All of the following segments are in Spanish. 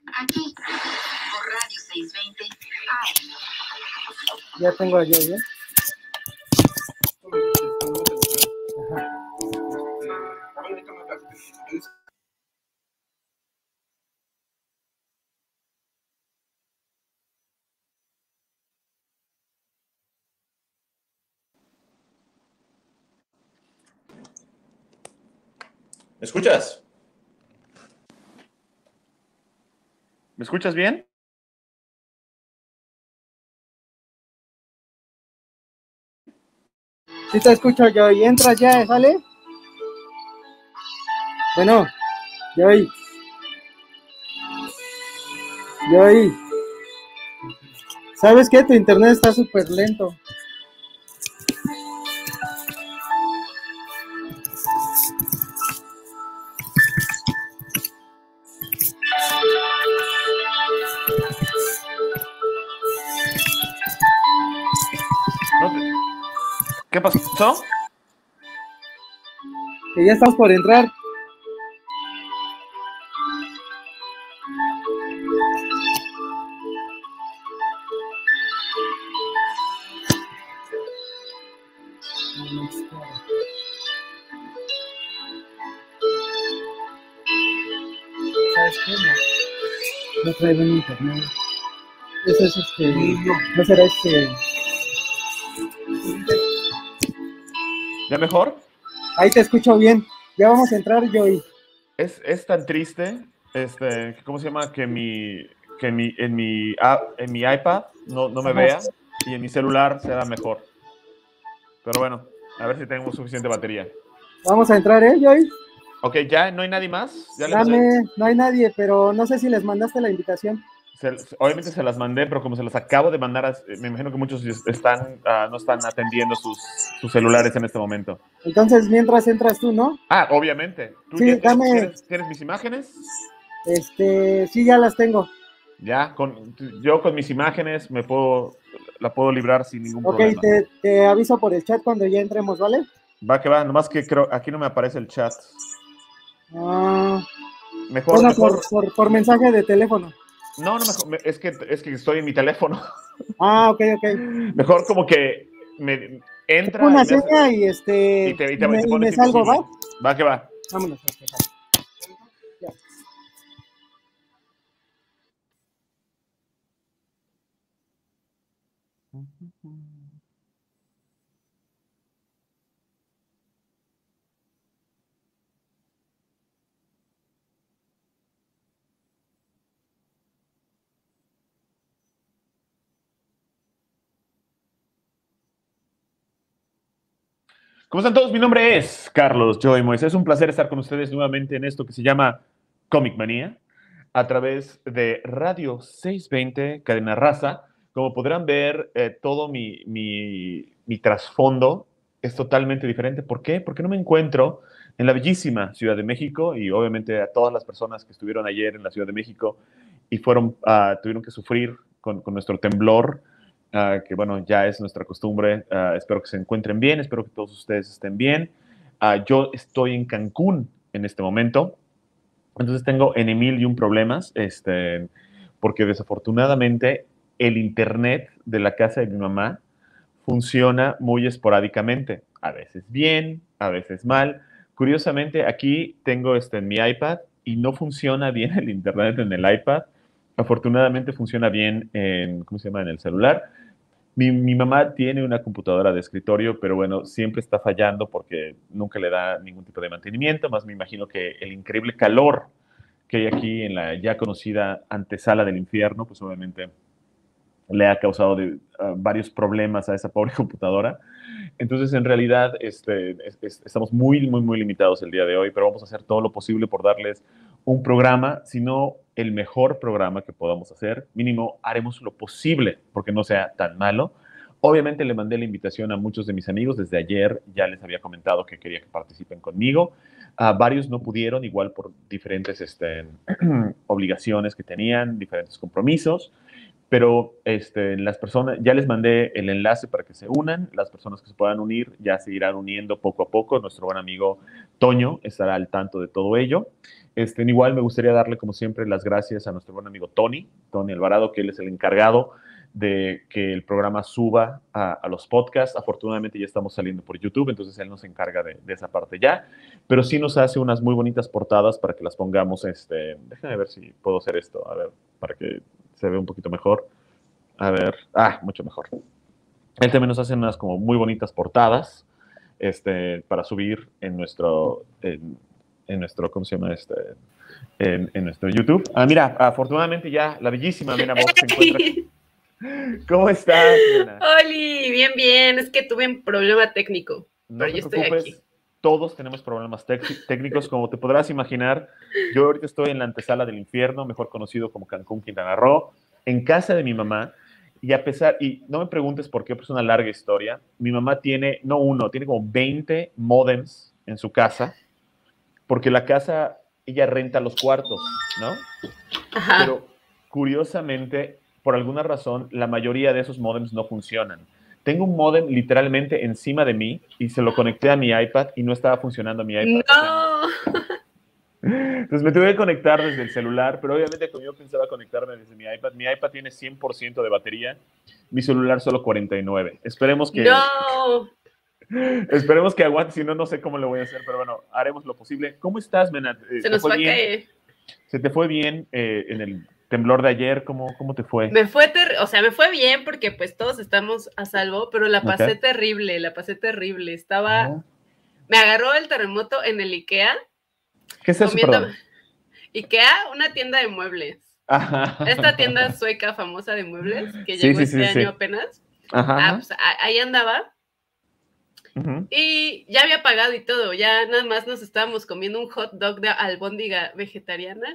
Aquí, por Radio 620 AM. Ya tengo yo, ¿ya? Ajá. ¿Me escuchas? ¿Me escuchas bien? Sí te escucho yo, y entras ya, ¿sale? Bueno, Joy. Joy. ¿Sabes qué? Tu internet está súper lento. ¿Qué pasó? Que ya estamos por entrar. ¿Sabes qué? No trae buen internet. Eso es no será ¿Ya mejor? Ahí te escucho bien. Ya vamos a entrar, Joy. Es tan triste, ¿cómo se llama? Que en mi iPad no me Ajá. vea y en mi celular se da mejor. Pero bueno, a ver si tenemos suficiente batería. Vamos a entrar, Joy. Ok, ¿ya no hay nadie más? ¿Ya le mandé? No hay nadie, pero no sé si les mandaste la invitación. Obviamente se las mandé, pero como se las acabo de mandar, me imagino que muchos no están atendiendo sus celulares en este momento. Entonces, mientras entras tú, ¿no? Ah, obviamente. ¿Tú Sí, ya dame. tienes mis imágenes? Sí, ya las tengo. Ya, yo con mis imágenes la puedo librar sin ningún Ok, problema. te aviso por el chat cuando ya entremos, ¿vale? Va que va, nomás que creo, aquí no me aparece el chat. Bueno, Mejor. por mensaje de teléfono. No, es que estoy en mi teléfono. Ok. Mejor como que me Tengo entra una y me hace. seña Y te y me pones salgo, invisible. ¿va? Va que va. Vámonos. Ya. ¿Cómo están todos? Mi nombre es Carlos Joy Moisés. Es un placer estar con ustedes nuevamente en esto que se llama Comic Manía a través de Radio 620, Cadena Raza. Como podrán ver, todo mi trasfondo es totalmente diferente. ¿Por qué? Porque no me encuentro en la bellísima Ciudad de México y obviamente a todas las personas que estuvieron ayer en la Ciudad de México y tuvieron que sufrir con nuestro temblor. Que bueno, ya es nuestra costumbre. Espero que se encuentren bien, espero que todos ustedes estén bien. Yo estoy en Cancún en este momento, entonces tengo en mil y un problemas, porque desafortunadamente el internet de la casa de mi mamá funciona muy esporádicamente, a veces bien, a veces mal. Curiosamente, aquí tengo en mi iPad y no funciona bien el internet en el iPad. Afortunadamente funciona bien ¿cómo se llama? En el celular. Mi mamá tiene una computadora de escritorio, pero bueno, siempre está fallando porque nunca le da ningún tipo de mantenimiento. Más me imagino que el increíble calor que hay aquí en la ya conocida antesala del infierno, pues obviamente le ha causado varios problemas a esa pobre computadora. Entonces, en realidad, estamos muy limitados el día de hoy, pero vamos a hacer todo lo posible por darles un programa, si no el mejor programa que podamos hacer. Mínimo, haremos lo posible porque no sea tan malo. Obviamente le mandé la invitación a muchos de mis amigos. Desde ayer ya les había comentado que quería que participen conmigo. Varios no pudieron, igual por diferentes obligaciones que tenían, diferentes compromisos. pero las personas, ya les mandé el enlace para que se unan, las personas que se puedan unir ya se irán uniendo poco a poco, nuestro buen amigo Toño estará al tanto de todo ello. Igual me gustaría darle, como siempre, las gracias a nuestro buen amigo Tony Alvarado, que él es el encargado de que el programa suba a los podcasts. Afortunadamente ya estamos saliendo por YouTube, entonces él nos encarga de esa parte ya, pero sí nos hace unas muy bonitas portadas para que las pongamos, déjame ver si puedo hacer esto, a ver, para que se vea un poquito mejor. A ver, mucho mejor. Él también nos hace unas como muy bonitas portadas, para subir en nuestro, ¿cómo se llama? En nuestro YouTube. Mira, afortunadamente ya la bellísima Mena Box se encuentra. ¿Cómo estás, Mena? Oli, bien, bien. Es que tuve un problema técnico, No pero te yo estoy preocupes, aquí. todos tenemos problemas técnicos, como te podrás imaginar. Yo ahorita estoy en la antesala del infierno, mejor conocido como Cancún, Quintana Roo, en casa de mi mamá, y no me preguntes por qué, pues es una larga historia. Mi mamá tiene, no uno, tiene como 20 modems en su casa, porque la casa, ella renta los cuartos, ¿no? Ajá. Pero curiosamente, por alguna razón, la mayoría de esos modems no funcionan. Tengo un modem literalmente encima de mí y se lo conecté a mi iPad y no estaba funcionando mi iPad. No. Entonces me tuve que conectar desde el celular, pero obviamente como yo pensaba conectarme desde mi iPad tiene 100% de batería, mi celular solo 49%. Esperemos que, No. esperemos que aguante, si no, no sé cómo lo voy a hacer, pero bueno, haremos lo posible. ¿Cómo estás, Menat? Se nos va a caer. ¿Se te fue bien en el temblor de ayer? ¿Cómo te fue? Me fue bien porque pues todos estamos a salvo, pero la pasé terrible, Estaba, me agarró el terremoto en el IKEA. ¿Qué es eso, perdón? IKEA, una tienda de muebles. Ajá. Esta tienda sueca famosa de muebles que llegó este año apenas. Ajá. Pues ahí andaba. Uh-huh. Y ya había pagado y todo, ya nada más nos estábamos comiendo un hot dog de albóndiga vegetariana.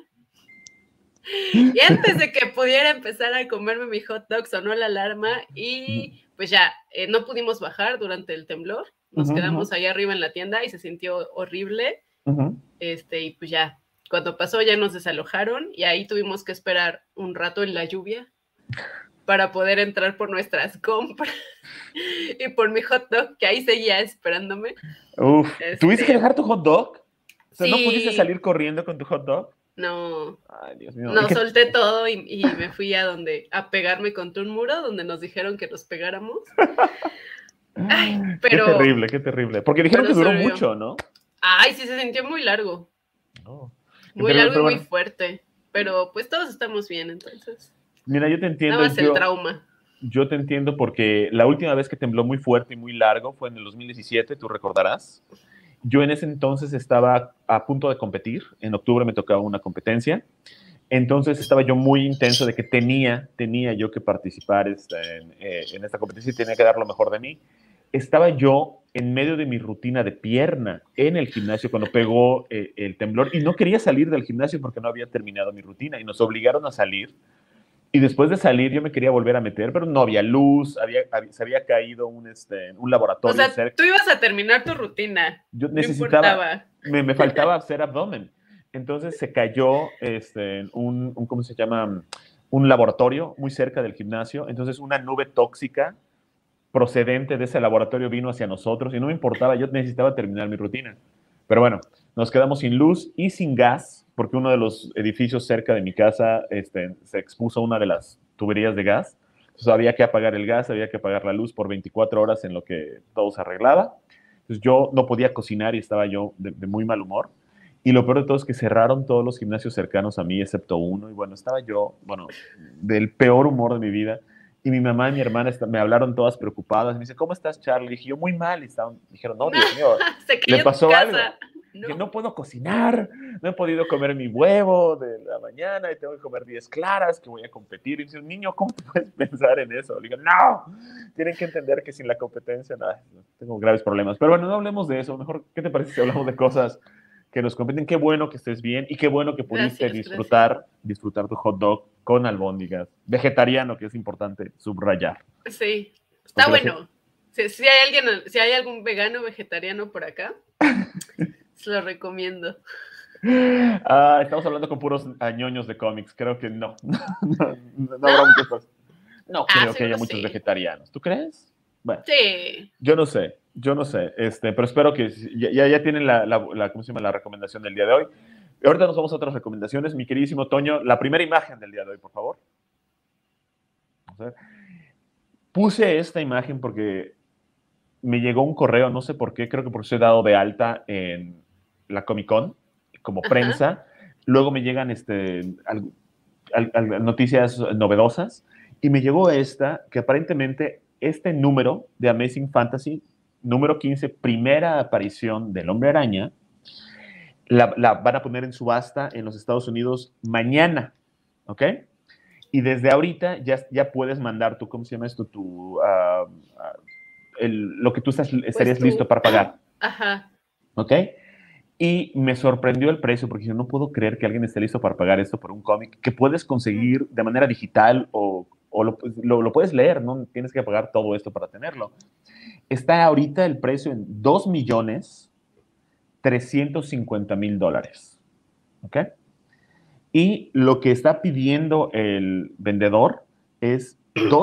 Y antes de que pudiera empezar a comerme mi hot dog, sonó la alarma y pues ya no pudimos bajar durante el temblor. Nos quedamos ahí arriba en la tienda y se sintió horrible. Y pues ya, cuando pasó ya nos desalojaron y ahí tuvimos que esperar un rato en la lluvia para poder entrar por nuestras compras y por mi hot dog, que ahí seguía esperándome. Uf, ¿tuviste que dejar tu hot dog? O sea, sí. ¿No pudiste salir corriendo con tu hot dog? No. Ay, Dios mío. No, solté todo y me fui a pegarme contra un muro donde nos dijeron que nos pegáramos. Ay, pero... Qué terrible. Porque dijeron que duró mucho, ¿no? Ay, sí, se sintió muy largo. Oh, muy largo y muy fuerte. Pero pues todos estamos bien, entonces. Mira, yo te entiendo. Nada más el trauma. Yo te entiendo porque la última vez que tembló muy fuerte y muy largo fue en el 2017, tú recordarás. Yo en ese entonces estaba a punto de competir. En octubre me tocaba una competencia. Entonces estaba yo muy intenso de que tenía yo que participar en esta competencia y tenía que dar lo mejor de mí. Estaba yo en medio de mi rutina de pierna en el gimnasio cuando pegó el temblor y no quería salir del gimnasio porque no había terminado mi rutina y nos obligaron a salir. Y después de salir yo me quería volver a meter, pero no había luz, se había caído un laboratorio. O sea, cerca. Tú ibas a terminar tu rutina. Yo necesitaba, me faltaba hacer abdomen. Entonces se cayó ¿cómo se llama? Un laboratorio muy cerca del gimnasio. Entonces una nube tóxica procedente de ese laboratorio vino hacia nosotros y no me importaba, yo necesitaba terminar mi rutina. Pero bueno, nos quedamos sin luz y sin gas, porque uno de los edificios cerca de mi casa se expuso a una de las tuberías de gas. Entonces había que apagar el gas, había que apagar la luz por 24 horas en lo que todo se arreglaba. Entonces yo no podía cocinar y estaba yo de muy mal humor. Y lo peor de todo es que cerraron todos los gimnasios cercanos a mí, excepto uno. Y bueno, estaba yo, del peor humor de mi vida. Y mi mamá y mi hermana me hablaron todas preocupadas. Me dice, ¿cómo estás, Charlie? Y dije, yo muy mal. Y dijeron, no, Dios mío, le pasó algo. No. Que no puedo cocinar, no he podido comer mi huevo de la mañana y tengo que comer 10 claras, que voy a competir. Y dice, niño, ¿cómo puedes pensar en eso? Le digo, no, tienen que entender que sin la competencia, tengo graves problemas. Pero bueno, no hablemos de eso. Mejor, ¿qué te parece si hablamos de cosas que nos competen? Qué bueno que estés bien y qué bueno que pudiste disfrutar tu hot dog con albóndigas. Vegetariano, que es importante subrayar. Sí, está bueno. Si hay algún vegano vegetariano por acá, se lo recomiendo. Estamos hablando con puros ñoños de cómics. Creo que no habrá muchas cosas. No creo que seguro haya muchos sí. vegetarianos. ¿Tú crees? Bueno, Sí. yo no sé, pero espero que ya tienen ¿cómo se llama? La recomendación del día de hoy. Y ahorita nos vamos a otras recomendaciones. Mi queridísimo Toño, la primera imagen del día de hoy, por favor. Vamos a ver. Puse esta imagen porque me llegó un correo, no sé por qué, creo que porque soy dado de alta en la Comic Con como Ajá. prensa. Luego me llegan noticias novedosas y me llegó esta, que aparentemente este número de Amazing Fantasy, número 15, primera aparición del Hombre Araña, la van a poner en subasta en los Estados Unidos mañana, ¿ok? Y desde ahorita ya puedes mandar tu, ¿cómo se llama esto? Lo que tú estarías listo para pagar. Ajá. ¿Ok? Y me sorprendió el precio porque yo no puedo creer que alguien esté listo para pagar esto por un cómic que puedes conseguir de manera digital o lo puedes leer, no tienes que pagar todo esto para tenerlo. Está ahorita el precio en $2,350,000. ¿Ok? Y lo que está pidiendo el vendedor es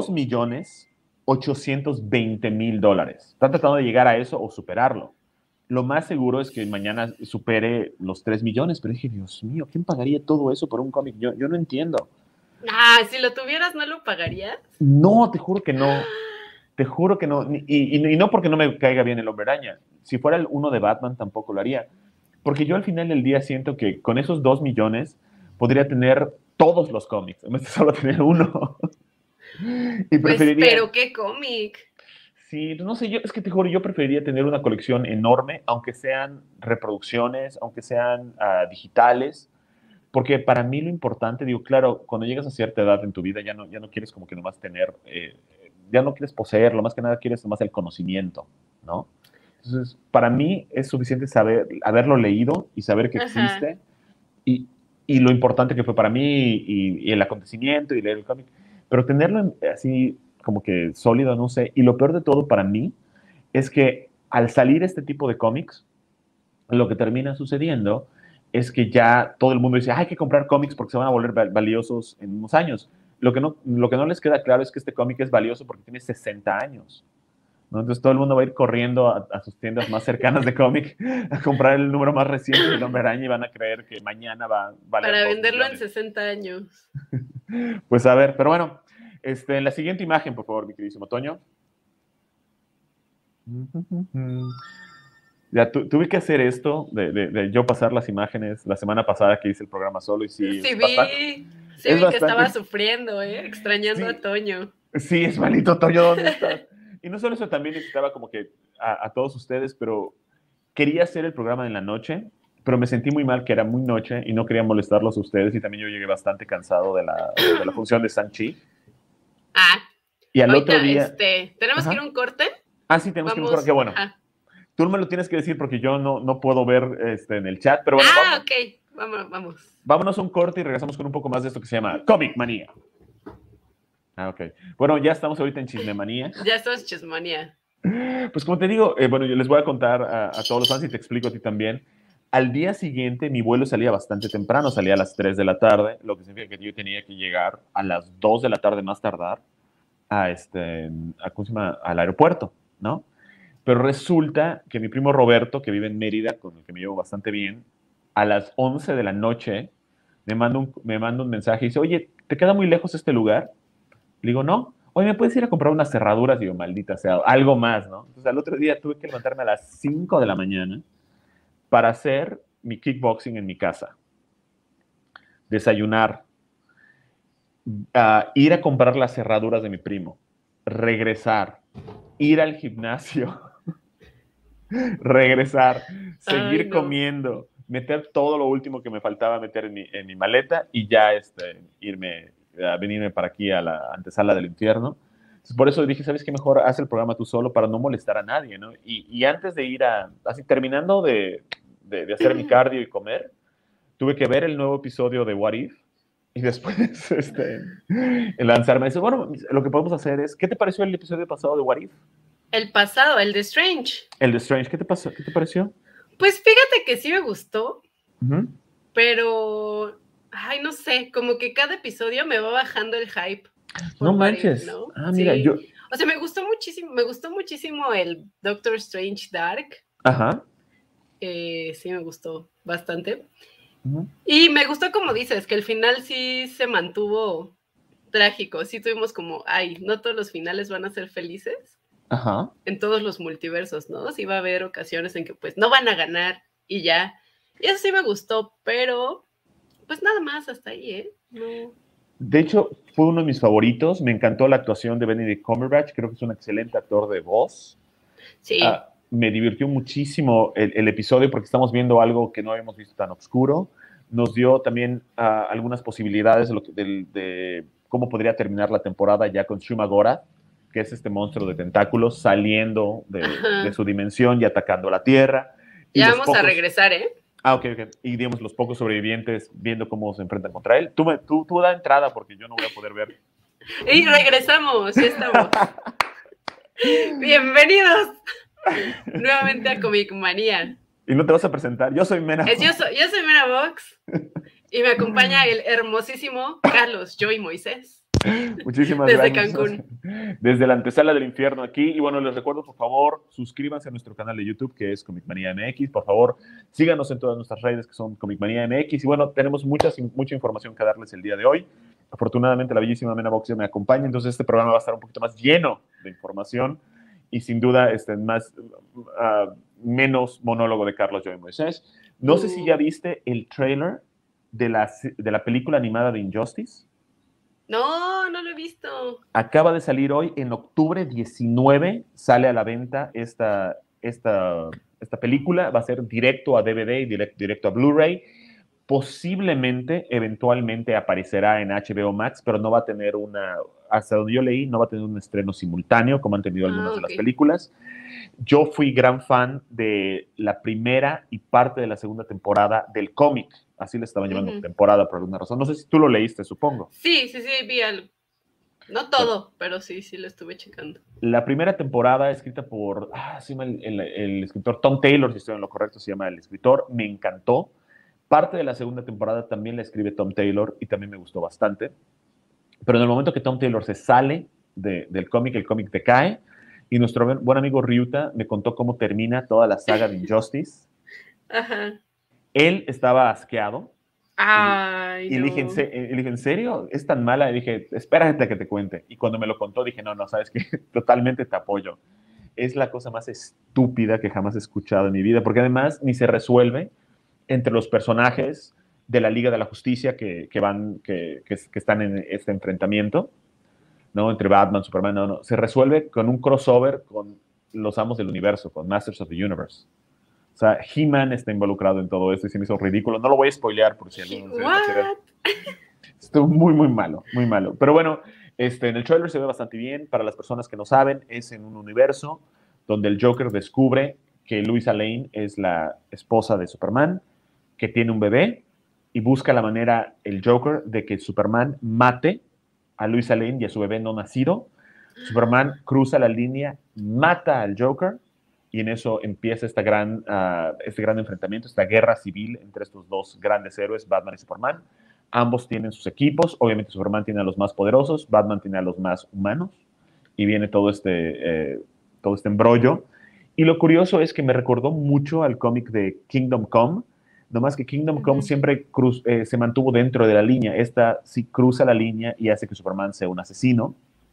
$2,820,000. Están tratando de llegar a eso o superarlo. Lo más seguro es que mañana supere los 3 millones, pero dije, Dios mío, ¿quién pagaría todo eso por un cómic? Yo no entiendo. Si lo tuvieras, ¿no lo pagarías? No, te juro que no. Te juro que no. Y no porque no me caiga bien el Hombre Araña. Si fuera el uno de Batman, tampoco lo haría. Porque yo al final del día siento que con esos 2 millones podría tener todos los cómics, en vez de solo tener uno. Y preferiría... Pues, pero qué cómic. Sí, no sé, es que te juro, yo preferiría tener una colección enorme, aunque sean reproducciones, aunque sean digitales, porque para mí lo importante, digo, claro, cuando llegas a cierta edad en tu vida ya no quieres como que nomás tener, ya no quieres poseerlo, más que nada quieres nomás el conocimiento, ¿no? Entonces, para mí es suficiente haberlo leído y saber que existe y lo importante que fue para mí y el acontecimiento y leer el cómic, pero tenerlo así como que sólido, no sé. Y lo peor de todo para mí es que al salir este tipo de cómics, lo que termina sucediendo es que ya todo el mundo dice, hay que comprar cómics porque se van a volver valiosos en unos años. Lo que no les queda claro es que este cómic es valioso porque tiene 60 años. ¿No? Entonces todo el mundo va a ir corriendo a sus tiendas más cercanas de cómic a comprar el número más reciente del Hombre Araña y van a creer que mañana va a valer para 2 venderlo millones. en 60 años. Pues a ver, pero bueno, en la siguiente imagen, por favor, mi queridísimo Toño. Ya tuve que hacer esto de yo pasar las imágenes la semana pasada que hice el programa solo y sí, Sí, es vi bastante, que estaba sufriendo, extrañando Sí. a Toño. Sí, es malito, Toño, ¿dónde estás? Y no solo eso, también necesitaba como que a todos ustedes, pero quería hacer el programa en la noche, pero me sentí muy mal que era muy noche y no quería molestarlos a ustedes y también yo llegué bastante cansado de la función de Shang-Chi. Y al ahorita, otro día... ¿tenemos que ir a un corte? Sí, tenemos que ir a un corte, qué bueno. Ajá. Tú me lo tienes que decir porque yo no puedo ver en el chat, pero bueno, ok, vamos. Vámonos a un corte y regresamos con un poco más de esto que se llama Comic Manía. Ok. Bueno, ya estamos ahorita en Chismemanía. Ya estamos en Chismemanía. Pues como te digo, bueno, yo les voy a contar a todos los fans y te explico a ti también. Al día siguiente mi vuelo salía bastante temprano, salía a las 3 de la tarde, lo que significa que yo tenía que llegar a las 2 de la tarde más tardar al aeropuerto, ¿no? Pero resulta que mi primo Roberto, que vive en Mérida, con el que me llevo bastante bien, a las 11 de la noche me manda un mensaje y dice, oye, ¿te queda muy lejos este lugar? Le digo, no. Oye, ¿me puedes ir a comprar unas cerraduras? Digo, maldita sea, algo más, ¿no? Entonces, al otro día tuve que levantarme a las 5 de la mañana para hacer mi kickboxing en mi casa. Desayunar. Ir a comprar las cerraduras de mi primo. Regresar. Ir al gimnasio. Regresar. Seguir comiendo. Meter todo lo último que me faltaba meter en mi maleta y ya venirme para aquí a la antesala del infierno. Entonces, por eso dije, ¿sabes qué? Mejor haz el programa tú solo para no molestar a nadie, ¿no? Y antes de ir así terminando de hacer mi cardio y comer, tuve que ver el nuevo episodio de What If y después lanzarme. Dice, bueno, lo que podemos hacer es, ¿qué te pareció el episodio pasado de What If? El pasado, el de Strange. El de Strange, ¿qué te pasó? ¿Qué te pareció? Pues fíjate que sí me gustó, Uh-huh. pero, no sé, como que cada episodio me va bajando el hype. No What If, manches. ¿no? Ah, mira, Sí. yo. O sea, me gustó muchísimo el Doctor Strange Dark. Ajá. Sí, me gustó bastante. Ujú. Y me gustó, como dices, que el final sí se mantuvo trágico. Sí tuvimos como, ay, no todos los finales van a ser felices Ajá. en todos los multiversos, ¿no? Sí va a haber ocasiones en que pues no van a ganar y ya. Y eso sí me gustó, pero pues nada más hasta ahí, ¿eh? No. De hecho, fue uno de mis favoritos. Me encantó la actuación de Benedict Cumberbatch. Creo que es un excelente actor de voz. Sí. Me divirtió muchísimo el episodio porque estamos viendo algo que no habíamos visto tan oscuro. Nos dio también algunas posibilidades de cómo podría terminar la temporada ya con Shumagora, que es este monstruo de tentáculos saliendo de su dimensión y atacando la Tierra. Y ya vamos a regresar, ¿eh? Ok. Y digamos, los pocos sobrevivientes viendo cómo se enfrentan contra él. Tú da entrada porque yo no voy a poder ver. Y regresamos, ya estamos. Bienvenidos nuevamente a Comic Manía. Y no te vas a presentar. Yo soy Mena. Yo soy Mena Vox y me acompaña el hermosísimo Carlos Joy Moisés. Muchísimas gracias. Desde Cancún. Desde la antesala del infierno aquí. Y bueno, les recuerdo, por favor, suscríbanse a nuestro canal de YouTube, que es Comic Manía MX. Por favor, síganos en todas nuestras redes, que son Comic Manía MX. Y bueno, tenemos mucha información que darles el día de hoy. Afortunadamente, la bellísima Mena Vox me acompaña, entonces este programa va a estar un poquito más lleno de información y sin duda menos monólogo de Carlos Joy Moisés. No sé si ya viste el trailer de la película animada de Injustice. No lo he visto. Acaba de salir hoy, en octubre 19, sale a la venta esta película. Va a ser directo a DVD y directo a Blu-ray. Posiblemente, eventualmente aparecerá en HBO Max, pero no va a tener hasta donde yo leí, no va a tener un estreno simultáneo, como han tenido algunas de las películas. Yo fui gran fan de la primera y parte de la segunda temporada del cómic. Así le estaban llamando temporada por alguna razón. No sé si tú lo leíste, supongo. Sí, vi algo. No todo, pero sí lo estuve checando. La primera temporada, escrita por el escritor Tom Taylor, si estoy en lo correcto, se llama el escritor, me encantó. Parte de la segunda temporada también la escribe Tom Taylor y también me gustó bastante. Pero en el momento que Tom Taylor se sale del cómic, el cómic decae. Y nuestro buen amigo Ryuta me contó cómo termina toda la saga de Injustice. Ajá. Él estaba asqueado. Ay, y le dije, ¿en serio? ¿Es tan mala? Y dije, espérate a que te cuente. Y cuando me lo contó, dije, no, ¿sabes qué? Totalmente te apoyo. Es la cosa más estúpida que jamás he escuchado en mi vida, porque además ni se resuelve entre los personajes de la Liga de la Justicia que están en este enfrentamiento, ¿no? Entre Batman, Superman, no. Se resuelve con un crossover con los amos del universo, con Masters of the Universe. O sea, He-Man está involucrado en todo esto y se me hizo ridículo. No lo voy a spoilear por si alguno se quiere. Estuvo muy, muy malo, muy malo. Pero bueno, en el trailer se ve bastante bien. Para las personas que no saben, es en un universo donde el Joker descubre que Lois Lane es la esposa de Superman, que tiene un bebé, y busca la manera, el Joker, de que Superman mate a Lois Lane y a su bebé no nacido. Superman cruza la línea, mata al Joker, y en eso empieza este gran enfrentamiento, esta guerra civil entre estos dos grandes héroes, Batman y Superman. Ambos tienen sus equipos, obviamente Superman tiene a los más poderosos, Batman tiene a los más humanos, y viene todo este embrollo. Y lo curioso es que me recordó mucho al cómic de Kingdom Come, nomás que Kingdom Come siempre se mantuvo dentro de la línea. Esta sí cruza la línea y hace que Superman sea un asesino.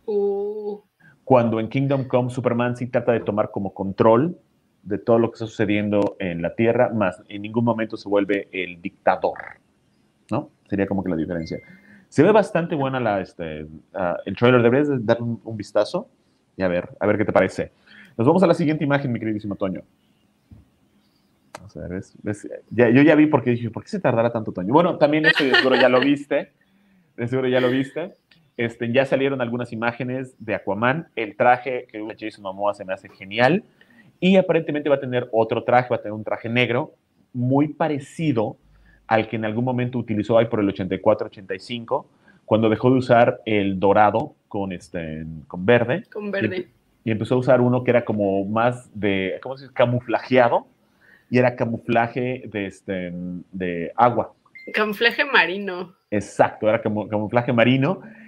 Cuando en Kingdom Come Superman sí trata de tomar como control de todo lo que está sucediendo en la Tierra, más en ningún momento se vuelve el dictador, ¿no? Sería como que la diferencia. Se ve bastante buena el trailer. Deberías dar un vistazo y a ver qué te parece. Nos vamos a la siguiente imagen, mi queridísimo Toño. Vamos a ver, yo ya vi porque dije, ¿por qué se tardará tanto, Toño? Bueno, también de seguro ya lo viste. Ya salieron algunas imágenes de Aquaman. El traje que usa Jason Momoa se me hace genial. Y aparentemente va a tener otro traje, va a tener un traje negro muy parecido al que en algún momento utilizó ahí por el 84-85, cuando dejó de usar el dorado con verde. Con verde. Y empezó a usar uno que era como más de, ¿cómo se dice? Camuflajeado. Y era camuflaje de agua. Camuflaje marino. Exacto, era camuflaje marino.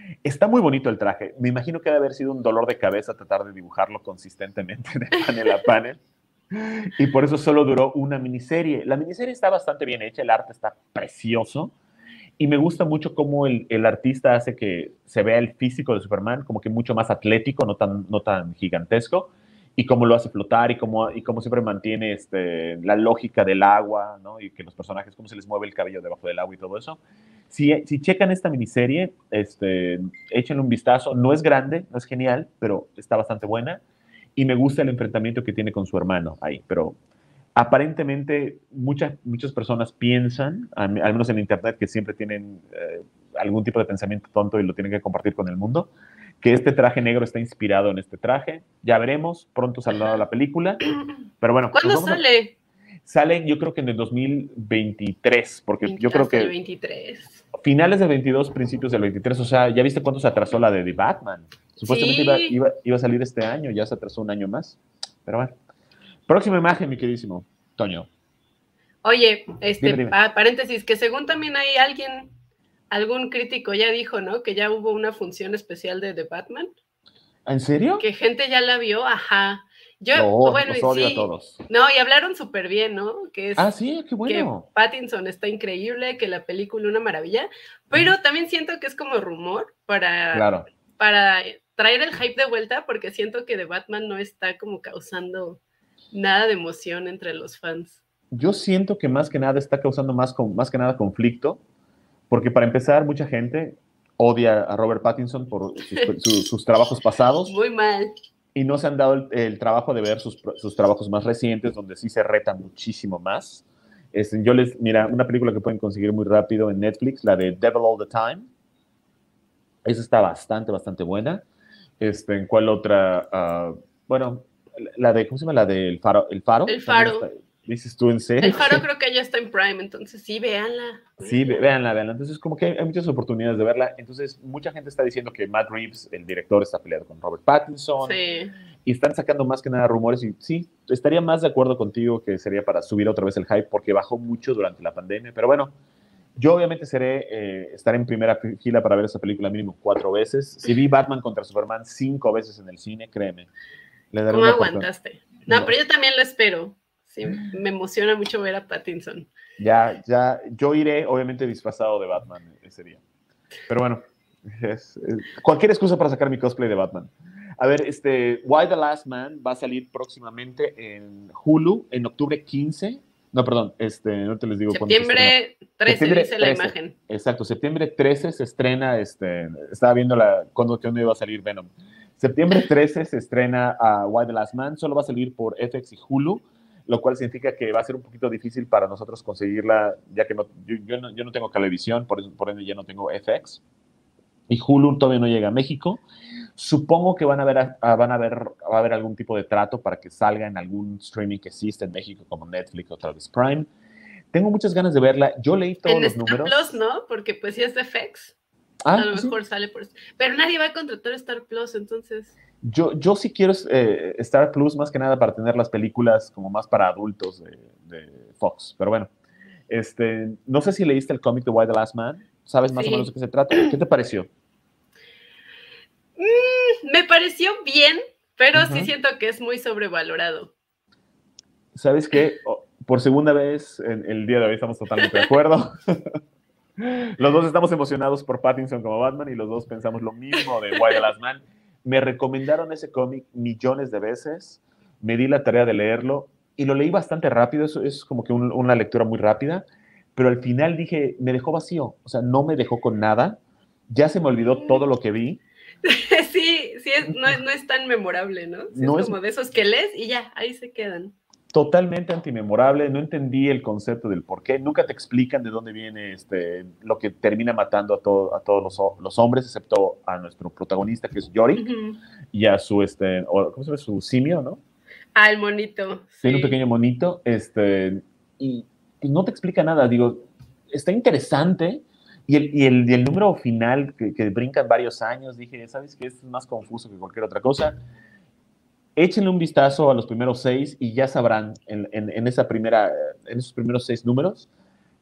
Está muy bonito el traje. Me imagino que debe haber sido un dolor de cabeza tratar de dibujarlo consistentemente de panel a panel. Y por eso solo duró una miniserie. La miniserie está bastante bien hecha, el arte está precioso. Y me gusta mucho cómo el artista hace que se vea el físico de Superman como que mucho más atlético, no tan gigantesco, y cómo lo hace flotar y cómo siempre mantiene la lógica del agua, ¿no? Y que los personajes, cómo se les mueve el cabello debajo del agua y todo eso. Si checan esta miniserie, échenle un vistazo. No es grande, no es genial, pero está bastante buena. Y me gusta el enfrentamiento que tiene con su hermano ahí, pero aparentemente muchas personas piensan, al menos en internet, que siempre tienen algún tipo de pensamiento tonto y lo tienen que compartir con el mundo, que este traje negro está inspirado en este traje. Ya veremos, pronto saldrá la película, pero bueno. ¿Cuándo sale? Sale yo creo que en el 2023, porque yo creo que... El 23. Finales del 22, principios del 23, o sea, ¿ya viste cuánto se atrasó la de The Batman? Supuestamente Sí. iba a salir este año, ya se atrasó un año más, pero bueno. Próxima imagen, mi queridísimo Toño. Oye, Dime. paréntesis, que según también hay algún crítico ya dijo, ¿no? Que ya hubo una función especial de The Batman. ¿En serio? Que gente ya la vio, ajá. Bueno, los odio a todos. No, y hablaron súper bien, ¿no? Sí, qué bueno. Que Pattinson está increíble, que la película una maravilla, pero también siento que es como rumor para traer el hype de vuelta, porque siento que The Batman no está como causando nada de emoción entre los fans. Yo siento que más que nada está causando más que nada conflicto, porque para empezar, mucha gente odia a Robert Pattinson por sus trabajos pasados. Muy mal. Y no se han dado el trabajo de ver sus trabajos más recientes, donde sí se reta muchísimo más. Mira, una película que pueden conseguir muy rápido en Netflix, la de Devil All the Time. Esa está bastante buena. ¿En cuál otra? Bueno, la de, ¿cómo se llama? La de El Faro. El Faro. ¿Dices tú en serio? El Faro creo que ya está en Prime, entonces sí, véanla. Sí, véanla. Entonces, como que hay muchas oportunidades de verla. Entonces, mucha gente está diciendo que Matt Reeves, el director, está peleado con Robert Pattinson. Sí. Y están sacando más que nada rumores. Y sí, estaría más de acuerdo contigo que sería para subir otra vez el hype, porque bajó mucho durante la pandemia. Pero bueno, yo obviamente estaré en primera fila para ver esa película mínimo 4 veces. Si vi Batman contra Superman 5 veces en el cine, créeme. ¿Cómo aguantaste? No, pero yo también lo espero. Sí, me emociona mucho ver a Pattinson. Yo iré obviamente disfrazado de Batman ese día. Pero bueno, cualquier excusa para sacar mi cosplay de Batman. A ver, Why the Last Man va a salir próximamente en Hulu en octubre 15. No, perdón, no te les digo cuándo. Septiembre 13 dice la imagen. Exacto, septiembre 13 se estrena, estaba viendo cuándo iba a salir Venom. Septiembre 13 se estrena Why the Last Man, solo va a salir por FX y Hulu, lo cual significa que va a ser un poquito difícil para nosotros conseguirla, ya que yo no tengo Cablevisión, por ende ya no tengo FX. Y Hulu todavía no llega a México. Supongo que va a haber algún tipo de trato para que salga en algún streaming que existe en México, como Netflix o tal vez Prime. Tengo muchas ganas de verla. Yo leí todos los números. En Star Plus, ¿no? Porque pues si es de FX, a lo mejor sale por eso. Pero nadie va a contratar Star Plus, entonces... Yo sí quiero Star Plus más que nada para tener las películas como más para adultos de Fox. Pero bueno, no sé si leíste el cómic de Why the Last Man. ¿Sabes más o menos de qué se trata? ¿Qué te pareció? Me pareció bien, pero sí siento que es muy sobrevalorado. ¿Sabes qué? Por segunda vez el día de hoy estamos totalmente de acuerdo. Los dos estamos emocionados por Pattinson como Batman y los dos pensamos lo mismo de Why the Last Man. Me recomendaron ese cómic millones de veces, me di la tarea de leerlo y lo leí bastante rápido, eso es como que una lectura muy rápida, pero al final dije, me dejó vacío, o sea, no me dejó con nada, ya se me olvidó todo lo que vi. Sí, no es tan memorable, ¿no? Sí, es como de eesos que lees y ya, ahí se quedan. Totalmente antimemorable, no entendí el concepto del por qué, nunca te explican de dónde viene lo que termina matando a todos los hombres, excepto a nuestro protagonista, que es Yorick, y a su, ¿cómo se llama? Su simio, ¿no? El monito. Tiene un pequeño monito, y no te explica nada, digo, está interesante, y el número final, que brincan varios años, dije, ¿sabes qué? Esto es más confuso que cualquier otra cosa. Échenle un vistazo a los primeros 6 y ya sabrán en esos primeros 6 números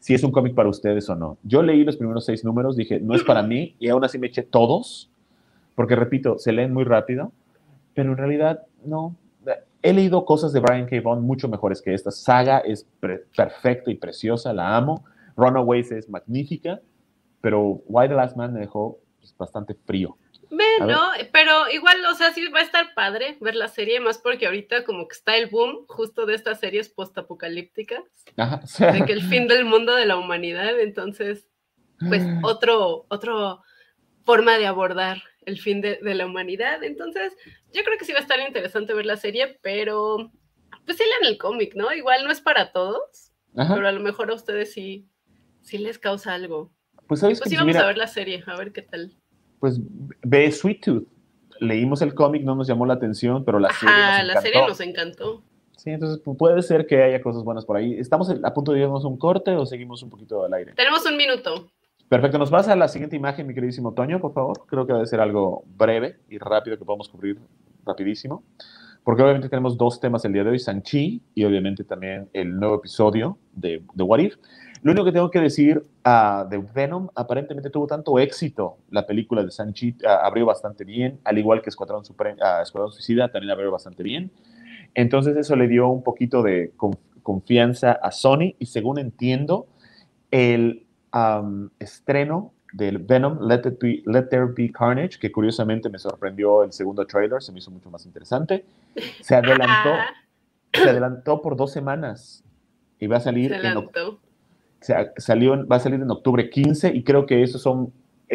si es un cómic para ustedes o no. Yo leí los primeros 6 números, dije, no es para mí, y aún así me eché todos, porque repito, se leen muy rápido, pero en realidad no. He leído cosas de Brian K. Vaughan mucho mejores que esta. Saga es perfecta y preciosa, la amo. Runaways es magnífica, pero Why the Last Man me dejó pues, bastante frío. No, pero igual, o sea, sí va a estar padre ver la serie, más porque ahorita como que está el boom justo de estas series postapocalípticas, Ajá, o sea, de que el fin del mundo de la humanidad, entonces, pues otro forma de abordar el fin de la humanidad, entonces yo creo que sí va a estar interesante ver la serie, pero pues sí lean el cómic, ¿no? Igual no es para todos, ajá. pero a lo mejor a ustedes sí les causa algo. Pues sabes Pues que sí, vamos mira, a ver la serie, a ver qué tal. pues ve Sweet Tooth. Leímos el cómic, no nos llamó la atención, pero la serie nos encantó. La serie nos encantó. Sí, entonces puede ser que haya cosas buenas por ahí. ¿Estamos a punto de irnos a un corte o seguimos un poquito al aire? Tenemos un minuto. Perfecto, nos vas a la siguiente imagen, mi queridísimo Toño, por favor. Creo que debe ser algo breve y rápido que podamos cubrir rapidísimo. Porque obviamente tenemos 2 temas el día de hoy, Shang-Chi y obviamente también el nuevo episodio de What If. Lo único que tengo que decir de Venom, aparentemente tuvo tanto éxito la película de Shang-Chi, abrió bastante bien, al igual que Escuadrón Suicida también abrió bastante bien. Entonces eso le dio un poquito de confianza a Sony y según entiendo, el estreno del Venom, Let There Be Carnage, que curiosamente me sorprendió el segundo trailer, se me hizo mucho más interesante, se adelantó por 2 semanas y va a salir va a salir en octubre 15 y creo que eso son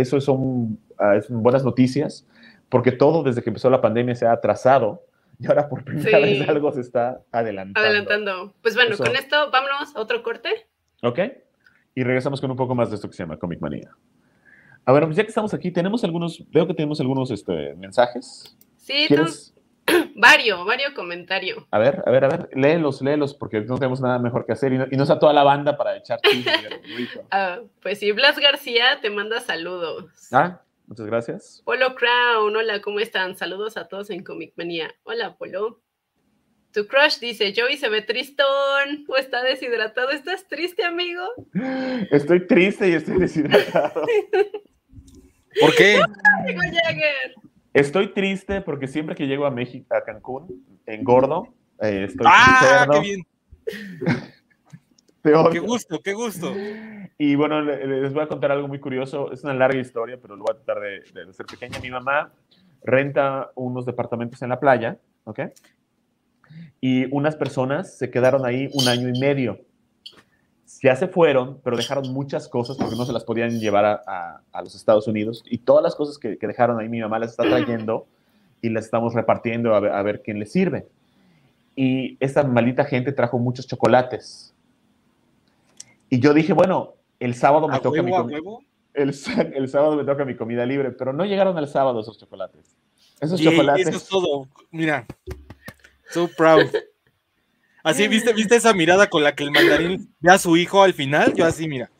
buenas noticias porque todo desde que empezó la pandemia se ha atrasado y ahora por primera vez algo se está adelantando. Pues bueno, con esto vámonos a otro corte. Ok, y regresamos con un poco más de esto que se llama Comic Manía. A ver, pues ya que estamos aquí, veo que tenemos algunos mensajes. Sí, varios comentarios. A ver, léelos, porque no tenemos nada mejor que hacer y no está toda la banda para echar chisme. Pues sí, Blas García te manda saludos. Muchas gracias. Polo Crown, hola, ¿cómo están? Saludos a todos en Comic Manía. Hola, Polo. Tu crush dice, Joey se ve tristón o está deshidratado. ¿Estás triste, amigo? Estoy triste y estoy deshidratado. ¿Por qué? Jagger. Estoy triste porque siempre que llego a México, a Cancún, engordo. Estoy cerdo. ¡Qué bien! Te odio. ¡Qué gusto! Y bueno, les voy a contar algo muy curioso. Es una larga historia, pero lo voy a tratar de hacer pequeña. Mi mamá renta unos departamentos en la playa, ¿ok? Y unas personas se quedaron ahí 1 año y medio. Ya se fueron, pero dejaron muchas cosas porque no se las podían llevar a los Estados Unidos. Y todas las cosas que dejaron ahí, mi mamá las está trayendo y las estamos repartiendo a ver quién les sirve. Y esta maldita gente trajo muchos chocolates. Y yo dije, bueno, el sábado me toca mi comida. El sábado me toca mi comida libre, pero no llegaron el sábado esos chocolates. Chocolates. Eso es todo. Mira, so proud. Así, ¿viste esa mirada con la que el mandarín ve a su hijo al final? Yo así, mira.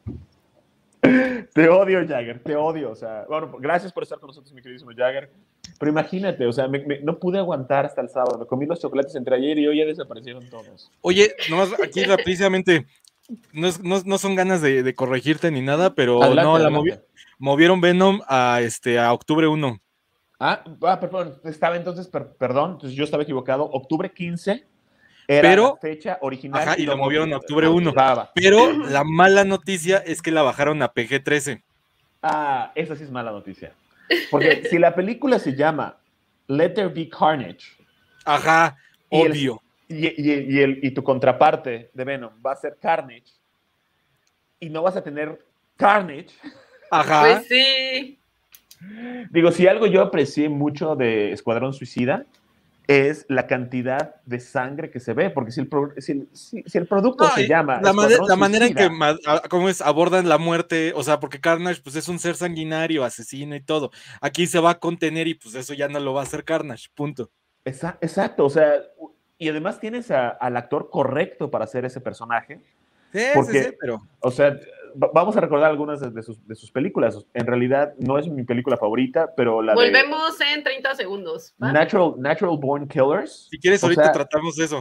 Te odio, Jagger, te odio. O sea, bueno, gracias por estar con nosotros, mi queridísimo Jagger. Pero imagínate, o sea, no pude aguantar hasta el sábado. Me comí los chocolates entre ayer y hoy ya desaparecieron todos. Oye, nomás aquí rapidísimamente, no son ganas de corregirte ni nada, pero adelante. Movieron Venom a octubre 1. Perdón, entonces yo estaba equivocado. Octubre 15 era la fecha original. Ajá, y lo movieron a octubre 1. Pero la mala noticia es que la bajaron a PG-13. Esa sí es mala noticia. Porque si la película se llama Let There Be Carnage. Ajá, obvio. Y tu contraparte de Venom va a ser Carnage. Y no vas a tener Carnage. Ajá. Pues sí. Digo, si algo yo aprecié mucho de Escuadrón Suicida es la cantidad de sangre que se ve, porque si el producto se llama la manera en que abordan la muerte, o sea, porque Carnage pues es un ser sanguinario, asesino y todo, aquí se va a contener y pues eso ya no lo va a hacer Carnage, punto. Exacto, o sea, y además tienes al actor correcto para hacer ese personaje. Sí, pero... O sea, vamos a recordar algunas de sus películas. En realidad, no es mi película favorita, pero Volvemos en 30 segundos. Natural Born Killers. Si quieres, ahorita tratamos eso.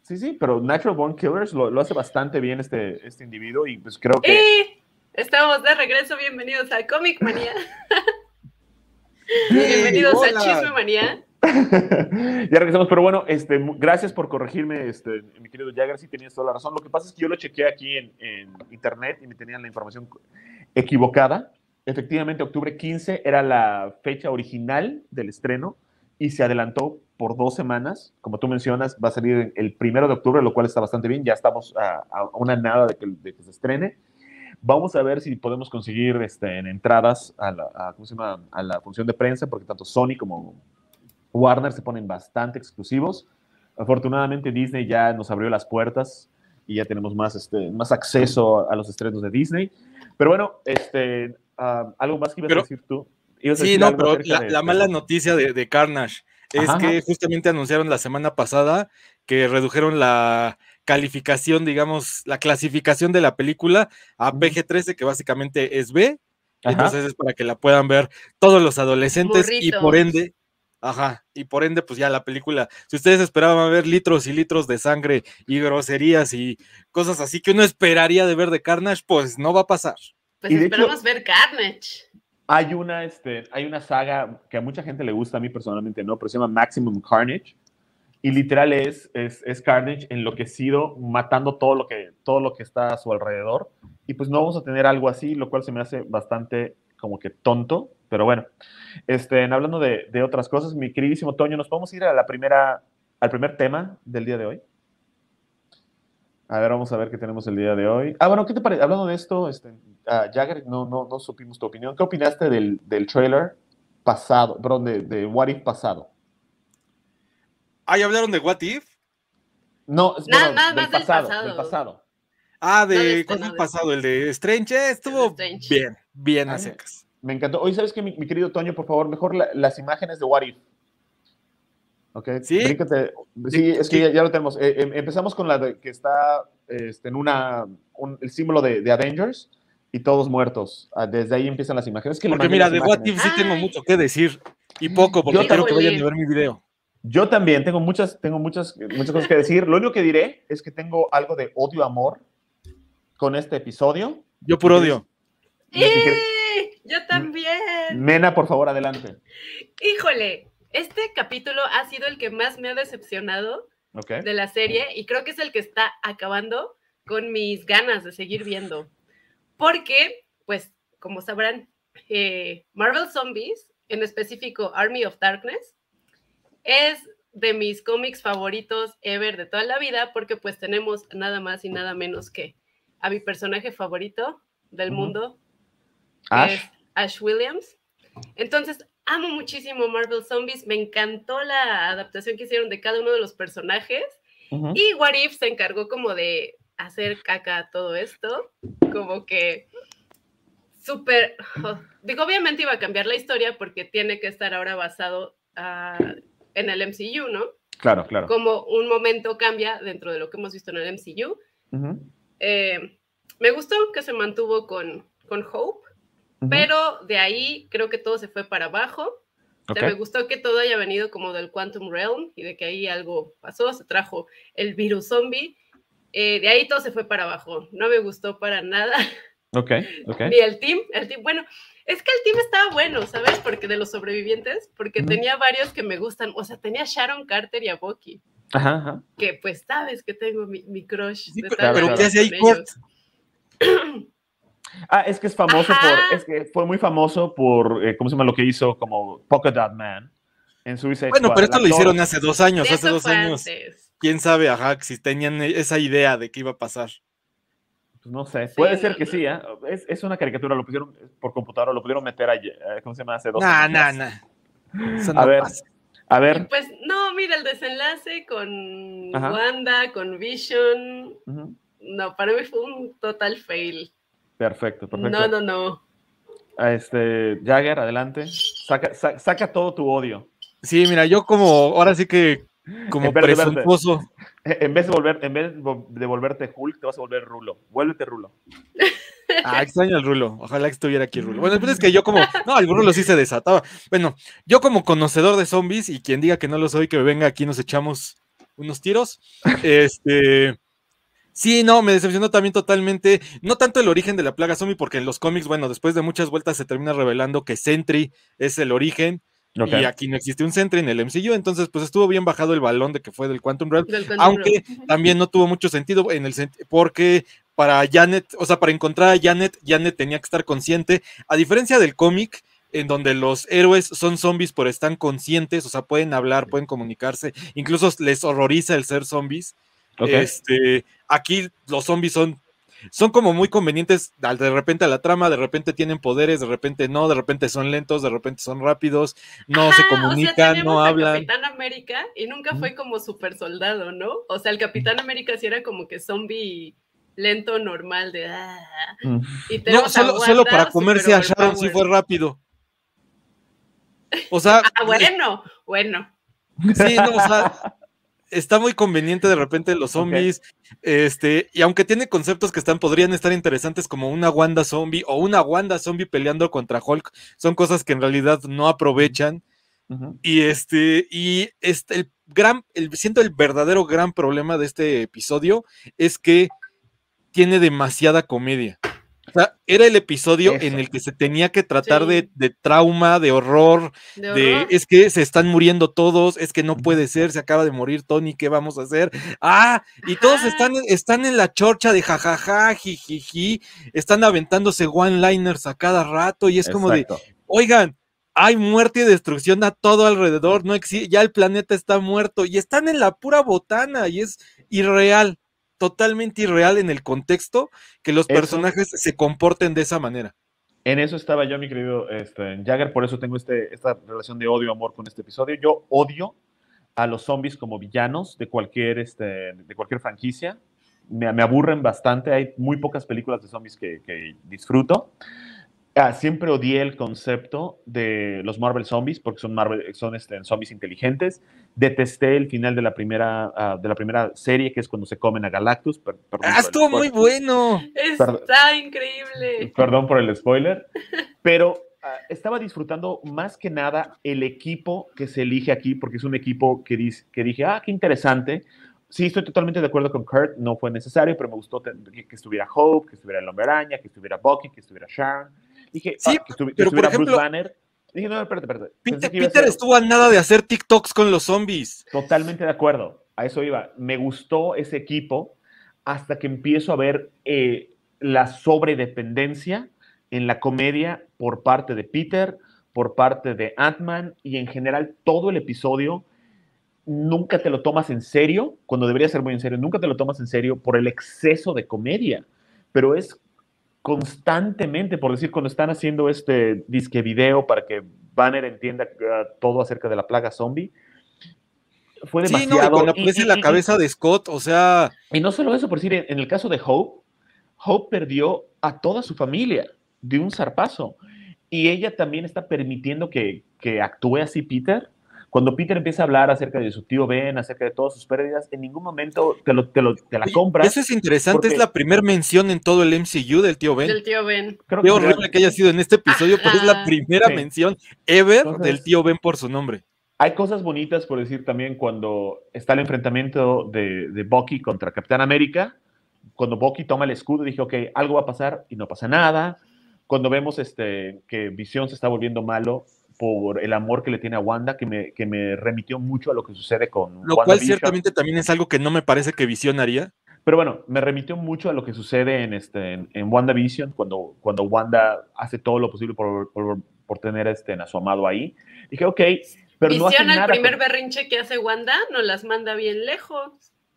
Sí, pero Natural Born Killers lo hace bastante bien este individuo y pues creo que... Y estamos de regreso, bienvenidos a Comic Manía. Bienvenidos a Chisme Manía. Ya regresamos, pero bueno, gracias por corregirme, mi querido Jagger, sí tenías toda la razón. Lo que pasa es que yo lo chequeé aquí en internet y me tenían la información equivocada. Efectivamente, octubre 15 era la fecha original del estreno y se adelantó por 2 semanas. Como tú mencionas, va a salir el 1 de octubre, lo cual está bastante bien. Ya estamos a una nada de que se estrene. Vamos a ver si podemos conseguir en entradas ¿cómo se llama? A la función de prensa, porque tanto Sony como Warner se ponen bastante exclusivos. Afortunadamente Disney ya nos abrió las puertas y ya tenemos más acceso a los estrenos de Disney. Pero bueno, algo más que ibas a decir tú. Sí, no, pero la mala noticia de Carnage es que justamente anunciaron la semana pasada que redujeron la calificación, digamos, la clasificación de la película a PG-13, que básicamente es B. Entonces es para que la puedan ver todos los adolescentes. Morritos. Y por ende, pues ya la película, si ustedes esperaban ver litros y litros de sangre y groserías y cosas así que uno esperaría de ver de Carnage, pues no va a pasar. Pues esperamos ver Carnage. Hay una saga que a mucha gente le gusta, a mí personalmente no, pero se llama Maximum Carnage. Y literal es Carnage enloquecido, matando todo lo que está a su alrededor. Y pues no vamos a tener algo así, lo cual se me hace bastante como que tonto. Pero bueno, hablando de otras cosas, mi queridísimo Toño, ¿nos podemos ir a al primer tema del día de hoy? A ver, vamos a ver qué tenemos el día de hoy. Bueno, ¿qué te parece? Hablando de esto, Jagger, no supimos tu opinión. ¿Qué opinaste del trailer pasado, perdón, de What If pasado? ¿Ya hablaron de What If? No, nada del pasado. ¿Cuál fue el pasado? El de Strange, estuvo bien a secas. Me encantó. Oye, ¿sabes qué, mi querido Toño? Por favor, mejor las imágenes de What If. ¿Ok? ¿Sí? Bríncate. Sí, es que ya lo tenemos. Empezamos con la que está en el símbolo de Avengers y todos muertos. Desde ahí empiezan las imágenes. Porque mira, de What If sí tengo mucho que decir y poco, porque quiero que vayan a ver mi video. Yo también tengo muchas cosas que decir. Lo único que diré es que tengo algo de odio-amor con este episodio. Yo por odio. Yo también. Mena, por favor, adelante. Híjole, este capítulo ha sido el que más me ha decepcionado de la serie y creo que es el que está acabando con mis ganas de seguir viendo. Porque, pues, como sabrán, Marvel Zombies, en específico Army of Darkness, es de mis cómics favoritos ever de toda la vida, porque pues tenemos nada más y nada menos que a mi personaje favorito del mundo, que es Ash Williams. Entonces, amo muchísimo Marvel Zombies, me encantó la adaptación que hicieron de cada uno de los personajes, y What If se encargó como de hacer caca todo esto, como que súper, digo, obviamente iba a cambiar la historia porque tiene que estar ahora basado en el MCU, ¿no? Claro. Como un momento cambia dentro de lo que hemos visto en el MCU. Me gustó que se mantuvo con Hope, pero de ahí creo que todo se fue para abajo. O sea, me gustó que todo haya venido como del Quantum Realm y de que ahí algo pasó, se trajo el virus zombie. De ahí todo se fue para abajo. No me gustó para nada. Ni el team. Bueno, es que el team estaba bueno, ¿sabes? Porque de los sobrevivientes, porque tenía varios que me gustan. O sea, tenía a Sharon Carter y a Bucky. Que pues sabes que tengo mi crush. Sí, pero ¿qué hace ahí Kurt? Es que es famoso es que fue muy famoso por, ¿cómo se llama? Lo que hizo como Polka Dot Man en Suicide Squad. Bueno, pero esto lo hicieron hace 2 años. Hace 2 años. Antes. ¿Quién sabe, si tenían esa idea de qué iba a pasar? Pues no sé, puede ser que sí, ¿eh? Es una caricatura, lo pusieron por computadora, lo pudieron meter ayer, ¿cómo se llama? Hace 2 años. A ver. Pues no, mira, el desenlace con Wanda, con Vision, no, para mí fue un total fail. Perfecto. No. Jagger, adelante. Saca todo tu odio. Sí, mira, yo ahora sí que como presuntuoso. En vez de volverte Hulk, te vas a volver Rulo. Vuélvete Rulo. Extraño al Rulo. Ojalá que estuviera aquí Rulo. Bueno, pues es que yo el Rulo sí se desataba. Bueno, yo como conocedor de zombies, y quien diga que no lo soy, que venga aquí, nos echamos unos tiros. Sí, no, me decepcionó también totalmente, no tanto el origen de la plaga zombie, porque en los cómics, bueno, después de muchas vueltas se termina revelando que Sentry es el origen, y aquí no existe un Sentry en el MCU, entonces pues estuvo bien bajado el balón de que fue del Quantum Realm, aunque también no tuvo mucho sentido porque para Janet, o sea, para encontrar a Janet tenía que estar consciente, a diferencia del cómic, en donde los héroes son zombies pero están conscientes, o sea, pueden hablar, pueden comunicarse, incluso les horroriza el ser zombies. Aquí los zombies son como muy convenientes de repente a la trama, de repente tienen poderes, de repente no, de repente son lentos, de repente son rápidos, no se comunican, o sea, no hablan. Capitán América y nunca fue como super soldado, ¿no? O sea, el Capitán América sí era como que zombie lento, normal, de y no, solo para comerse a Sharon sí fue rápido. O sea, bueno. Sí, no, o sea, está muy conveniente de repente los zombies, y aunque tiene conceptos que podrían estar interesantes como una Wanda zombie o una Wanda zombie peleando contra Hulk, son cosas que en realidad no aprovechan. Siento el verdadero gran problema de este episodio es que tiene demasiada comedia. O sea, era el episodio en el que se tenía que tratar de trauma, de horror, es que se están muriendo todos, es que no puede ser, se acaba de morir Tony, ¿qué vamos a hacer? Y todos están en la chorcha de jajaja, jijiji, están aventándose one-liners a cada rato y es como de, oigan, hay muerte y destrucción a todo alrededor, no existe, ya el planeta está muerto y están en la pura botana y es irreal. Totalmente irreal en el contexto que los personajes se comporten de esa manera. En eso estaba yo, mi querido Jagger, por eso tengo esta relación de odio-amor con este episodio. Yo odio a los zombies como villanos de cualquier franquicia. Me aburren bastante, hay muy pocas películas de zombies que disfruto. Siempre odié el concepto de los Marvel Zombies, porque son zombies inteligentes. Detesté el final de la primera serie, que es cuando se comen a Galactus. Estuvo muy bueno. Está increíble. Perdón por el spoiler, pero estaba disfrutando más que nada el equipo que se elige aquí, porque es un equipo que dije, qué interesante. Sí, estoy totalmente de acuerdo con Kurt, no fue necesario, pero me gustó que estuviera Hope, que estuviera el Hombre Araña, que estuviera Bucky, que estuviera Sharon. Dije, sí, pero por ejemplo, Bruce Banner. Dije, no, espérate. Peter estuvo a nada de hacer TikToks con los zombies. Totalmente de acuerdo, a eso iba. Me gustó ese equipo hasta que empiezo a ver la sobredependencia en la comedia por parte de Peter, por parte de Ant-Man y en general todo el episodio. Nunca te lo tomas en serio, cuando debería ser muy en serio, nunca te lo tomas en serio por el exceso de comedia, pero es constantemente, por decir, cuando están haciendo este disque video para que Banner entienda todo acerca de la plaga zombie, fue demasiado. Sí, no, y cuando aparece la cabeza de Scott, o sea... Y no solo eso, por decir, en el caso de Hope perdió a toda su familia de un zarpazo, y ella también está permitiendo que actúe así Peter. Cuando Peter empieza a hablar acerca de su tío Ben, acerca de todas sus pérdidas, en ningún momento te la compras. Eso es interesante, es la primera mención en todo el MCU del tío Ben. Del tío Ben. Qué horrible que haya sido en este episodio, pero es la primera mención ever del tío Ben por su nombre. Hay cosas bonitas, por decir, también cuando está el enfrentamiento de Bucky contra Capitán América. Cuando Bucky toma el escudo, dije, ok, algo va a pasar y no pasa nada. Cuando vemos que Visión se está volviendo malo por el amor que le tiene a Wanda, que me remitió mucho a lo que sucede con lo cual ciertamente también es algo que no me parece que Visión haría. Pero bueno, me remitió mucho a lo que sucede en WandaVision, cuando Wanda hace todo lo posible por tener a su amado ahí. Dije, ok, pero Visión, no hace nada. El primer berrinche que hace Wanda, nos las manda bien lejos.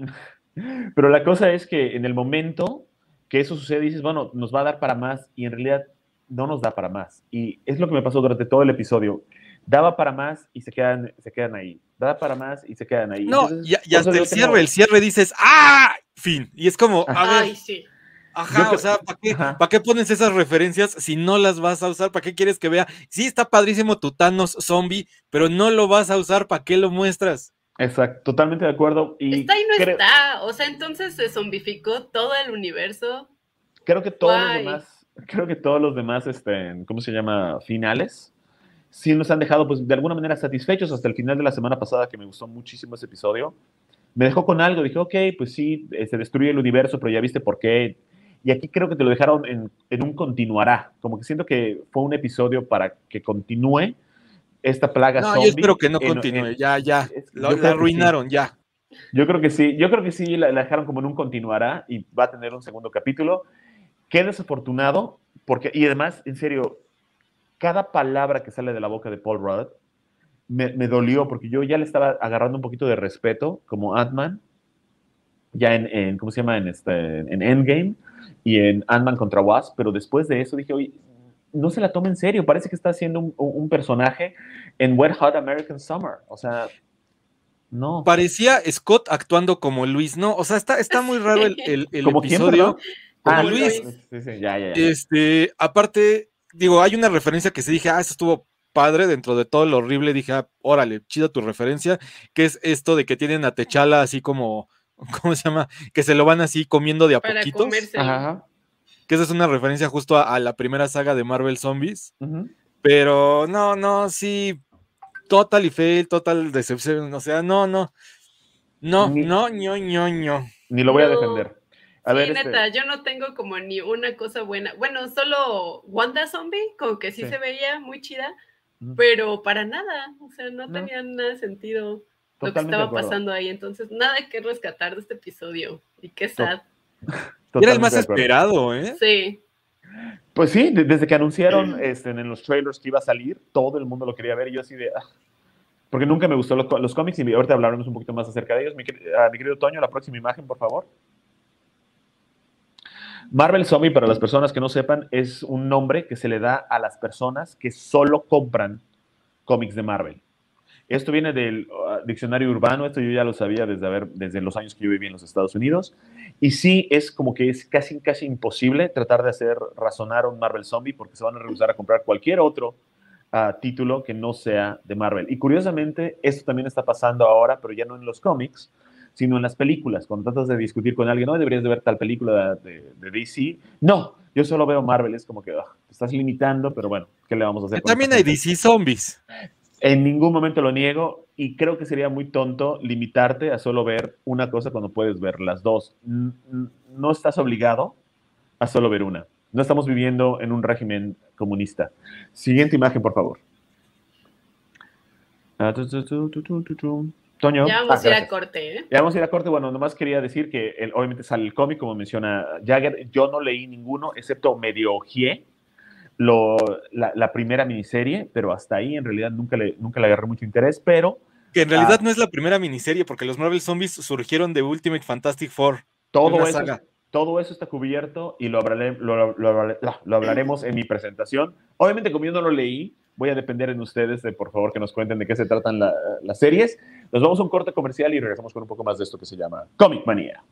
Pero la cosa es que en el momento que eso sucede, dices, bueno, nos va a dar para más, y en realidad no nos da para más. Y es lo que me pasó durante todo el episodio. Daba para más y se quedan ahí. Daba para más y se quedan ahí. No, entonces, y hasta el cierre dices, ¡ah! Fin. Y es como, a ver. Ay, sí. Ajá, o sea, ¿para qué pones esas referencias si no las vas a usar? ¿Para qué quieres que vea? Sí, está padrísimo tu Thanos zombie, pero no lo vas a usar, ¿para qué lo muestras? Exacto, totalmente de acuerdo. Y está y no está. O sea, entonces se zombificó todo el universo. Creo que todos los demás, ¿cómo se llama? Finales, sí nos han dejado, pues, de alguna manera satisfechos hasta el final de la semana pasada, que me gustó muchísimo ese episodio. me dejó con algo. Dije, ok, pues sí, se destruye el universo, pero ya viste por qué. Y aquí creo que te lo dejaron en un continuará. Como que siento que fue un episodio para que continúe esta plaga zombie. Yo espero que no continúe, ya. La arruinaron, sí. Ya. Yo creo que sí, la dejaron como en un continuará y va a tener un segundo capítulo. Qué desafortunado, porque, y además, en serio, cada palabra que sale de la boca de Paul Rudd me dolió, porque yo ya le estaba agarrando un poquito de respeto como Ant-Man, ya en ¿cómo se llama? En Endgame y en Ant-Man contra Wasp, pero después de eso dije, oye, no se la toma en serio, parece que está haciendo un personaje en Wet Hot American Summer, o sea, no. Parecía Scott actuando como Luis, ¿no? O sea, está muy raro el episodio. Como Luis. Sí, ya. Aparte, digo, hay una referencia que se dije, eso estuvo padre dentro de todo lo horrible, dije, órale, chida tu referencia, que es esto de que tienen a T'Challa así como, ¿cómo se llama? Que se lo van así comiendo de a poquitos. Ajá. Que esa es una referencia justo a la primera saga de Marvel Zombies. Pero no, sí, total y fail, total decepción, o sea, no. Ni lo voy a defender. A ver, neta, yo no tengo como ni una cosa buena. Bueno, solo Wanda Zombie, como que sí se veía muy chida, pero para nada, o sea, no tenía nada de sentido lo que estaba pasando ahí. Entonces, nada que rescatar de este episodio. Y qué sad. Era el más esperado, ¿eh? Sí. Pues sí, desde que anunciaron en los trailers que iba a salir, todo el mundo lo quería ver y yo así de... porque nunca me gustó los cómics y ahorita hablaremos un poquito más acerca de ellos. Mi querido Toño, la próxima imagen, por favor. Marvel Zombie, para las personas que no sepan, es un nombre que se le da a las personas que solo compran cómics de Marvel. Esto viene del diccionario urbano, esto yo ya lo sabía desde los años que yo viví en los Estados Unidos, y sí es como que es casi imposible tratar de hacer razonar a un Marvel Zombie porque se van a rehusar a comprar cualquier otro título que no sea de Marvel. Y curiosamente, esto también está pasando ahora, pero ya no en los cómics, sino en las películas. Cuando tratas de discutir con alguien, no, deberías de ver tal película de DC. No, yo solo veo Marvel, es como que te estás limitando, pero bueno, ¿qué le vamos a hacer? También hay DC Zombies. En ningún momento lo niego y creo que sería muy tonto limitarte a solo ver una cosa cuando puedes ver las dos. No estás obligado a solo ver una. No estamos viviendo en un régimen comunista. Siguiente imagen, por favor. Toño. Ya vamos a ir a corte, ¿eh? Ya vamos a ir a corte. Bueno, nomás quería decir que obviamente sale el cómic, como menciona Jagger. Yo no leí ninguno, excepto medio ojeé la primera miniserie, pero hasta ahí en realidad nunca le agarré mucho interés, pero... Que en realidad no es la primera miniserie, porque los Marvel Zombies surgieron de Ultimate Fantastic Four. Todo eso está cubierto y lo hablaremos en mi presentación. Obviamente, como yo no lo leí, voy a depender en ustedes de, por favor, que nos cuenten de qué se tratan las series. Nos vamos a un corte comercial y regresamos con un poco más de esto que se llama Comic Manía.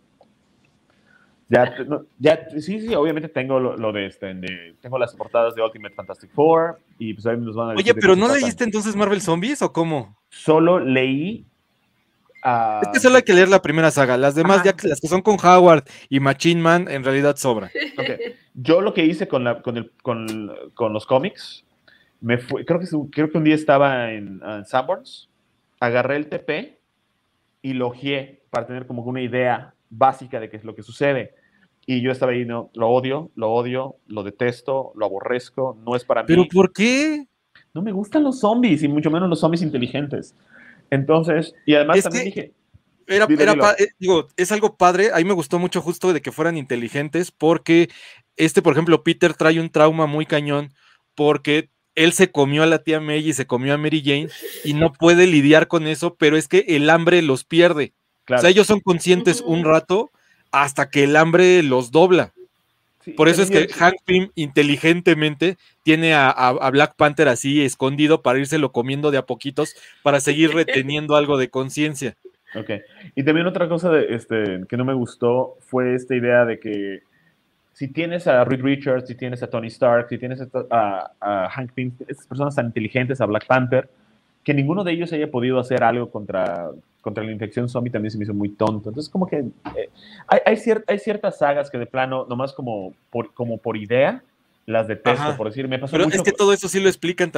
Sí, obviamente tengo tengo las portadas de Ultimate Fantastic Four y pues ahí nos van a decir. Oye, pero ¿no leíste entonces Marvel Zombies o cómo? Solo leí. Es que solo hay que leer la primera saga. Las demás, ya las que son con Howard y Machine Man, en realidad sobran. Okay. Yo lo que hice con los cómics, creo que un día estaba en Sanborns, agarré el TP y lo ojeé para tener como una idea básica de qué es lo que sucede. Y yo estaba ahí, no, lo odio, lo detesto, lo aborrezco, no es para mí. ¿Pero por qué? No me gustan los zombies, y mucho menos los zombies inteligentes. Entonces, y además también dije... Digo, es algo padre, a mí me gustó mucho justo de que fueran inteligentes, porque por ejemplo, Peter trae un trauma muy cañón, porque él se comió a la tía May y se comió a Mary Jane, y no puede lidiar con eso, pero es que el hambre los pierde. Claro. O sea, ellos son conscientes un rato, hasta que el hambre los dobla. Sí, por eso es que Hank Pym inteligentemente tiene a Black Panther así escondido para írselo comiendo de a poquitos para seguir reteniendo algo de conciencia. Ok. Y también otra cosa que no me gustó fue esta idea de que si tienes a Reed Richards, si tienes a Tony Stark, si tienes a Hank Pym, estas personas tan inteligentes, a Black Panther, que ninguno de ellos haya podido hacer algo contra la infección zombie también se me hizo muy tonto. Entonces, como que hay ciertas sagas que de plano, nomás como por idea, las detesto. Ajá. Por decir, me pasó Pero mucho. Es que todo eso sí lo explican también.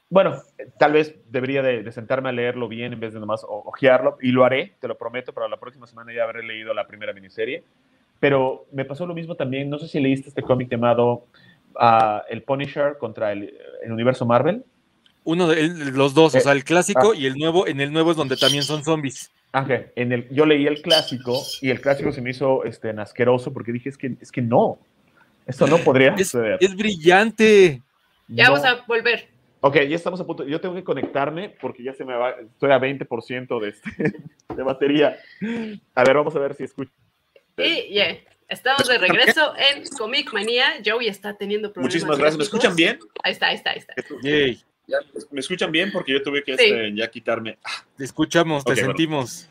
Bueno, tal vez debería de sentarme a leerlo bien en vez de nomás ojearlo, y lo haré, te lo prometo, para la próxima semana ya habré leído la primera miniserie. Pero me pasó lo mismo también, no sé si leíste este cómic llamado El Punisher contra el universo Marvel. Uno de los dos, o sea, el clásico y el nuevo. En el nuevo es donde también son zombies. Okay. Yo leí el clásico y el clásico se me hizo asqueroso porque dije, es que no, esto no podría suceder. Es brillante. Ya vamos a volver. Ok, ya estamos a punto. Yo tengo que conectarme porque ya se me va, estoy a 20% de batería. A ver, vamos a ver si escucho. Y yeah, estamos de regreso en Comic Manía. Joey está teniendo problemas. Muchísimas gracias. ¿Me escuchan bien? Ahí está. Yay. ¿Me escuchan bien? Porque yo tuve que ya quitarme. Te escuchamos, te sentimos.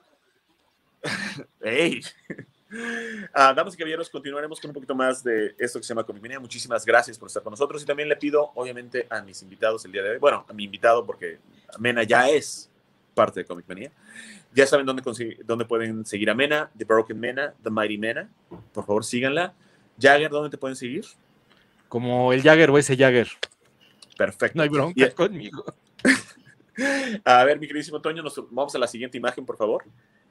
Hey. Damas y caballeros, continuaremos con un poquito más de esto que se llama Comic Manía. Muchísimas gracias por estar con nosotros y también le pido, obviamente, a mis invitados el día de hoy, bueno, a mi invitado porque Mena ya es parte de Comic Manía. Ya saben dónde pueden seguir a Mena, The Broken Mena, The Mighty Mena. Por favor, síganla. Jagger, ¿dónde te pueden seguir? Como el Jagger o ese Jagger. Perfecto. No hay bronca conmigo. A ver, mi queridísimo Toño, nos vamos a la siguiente imagen, por favor.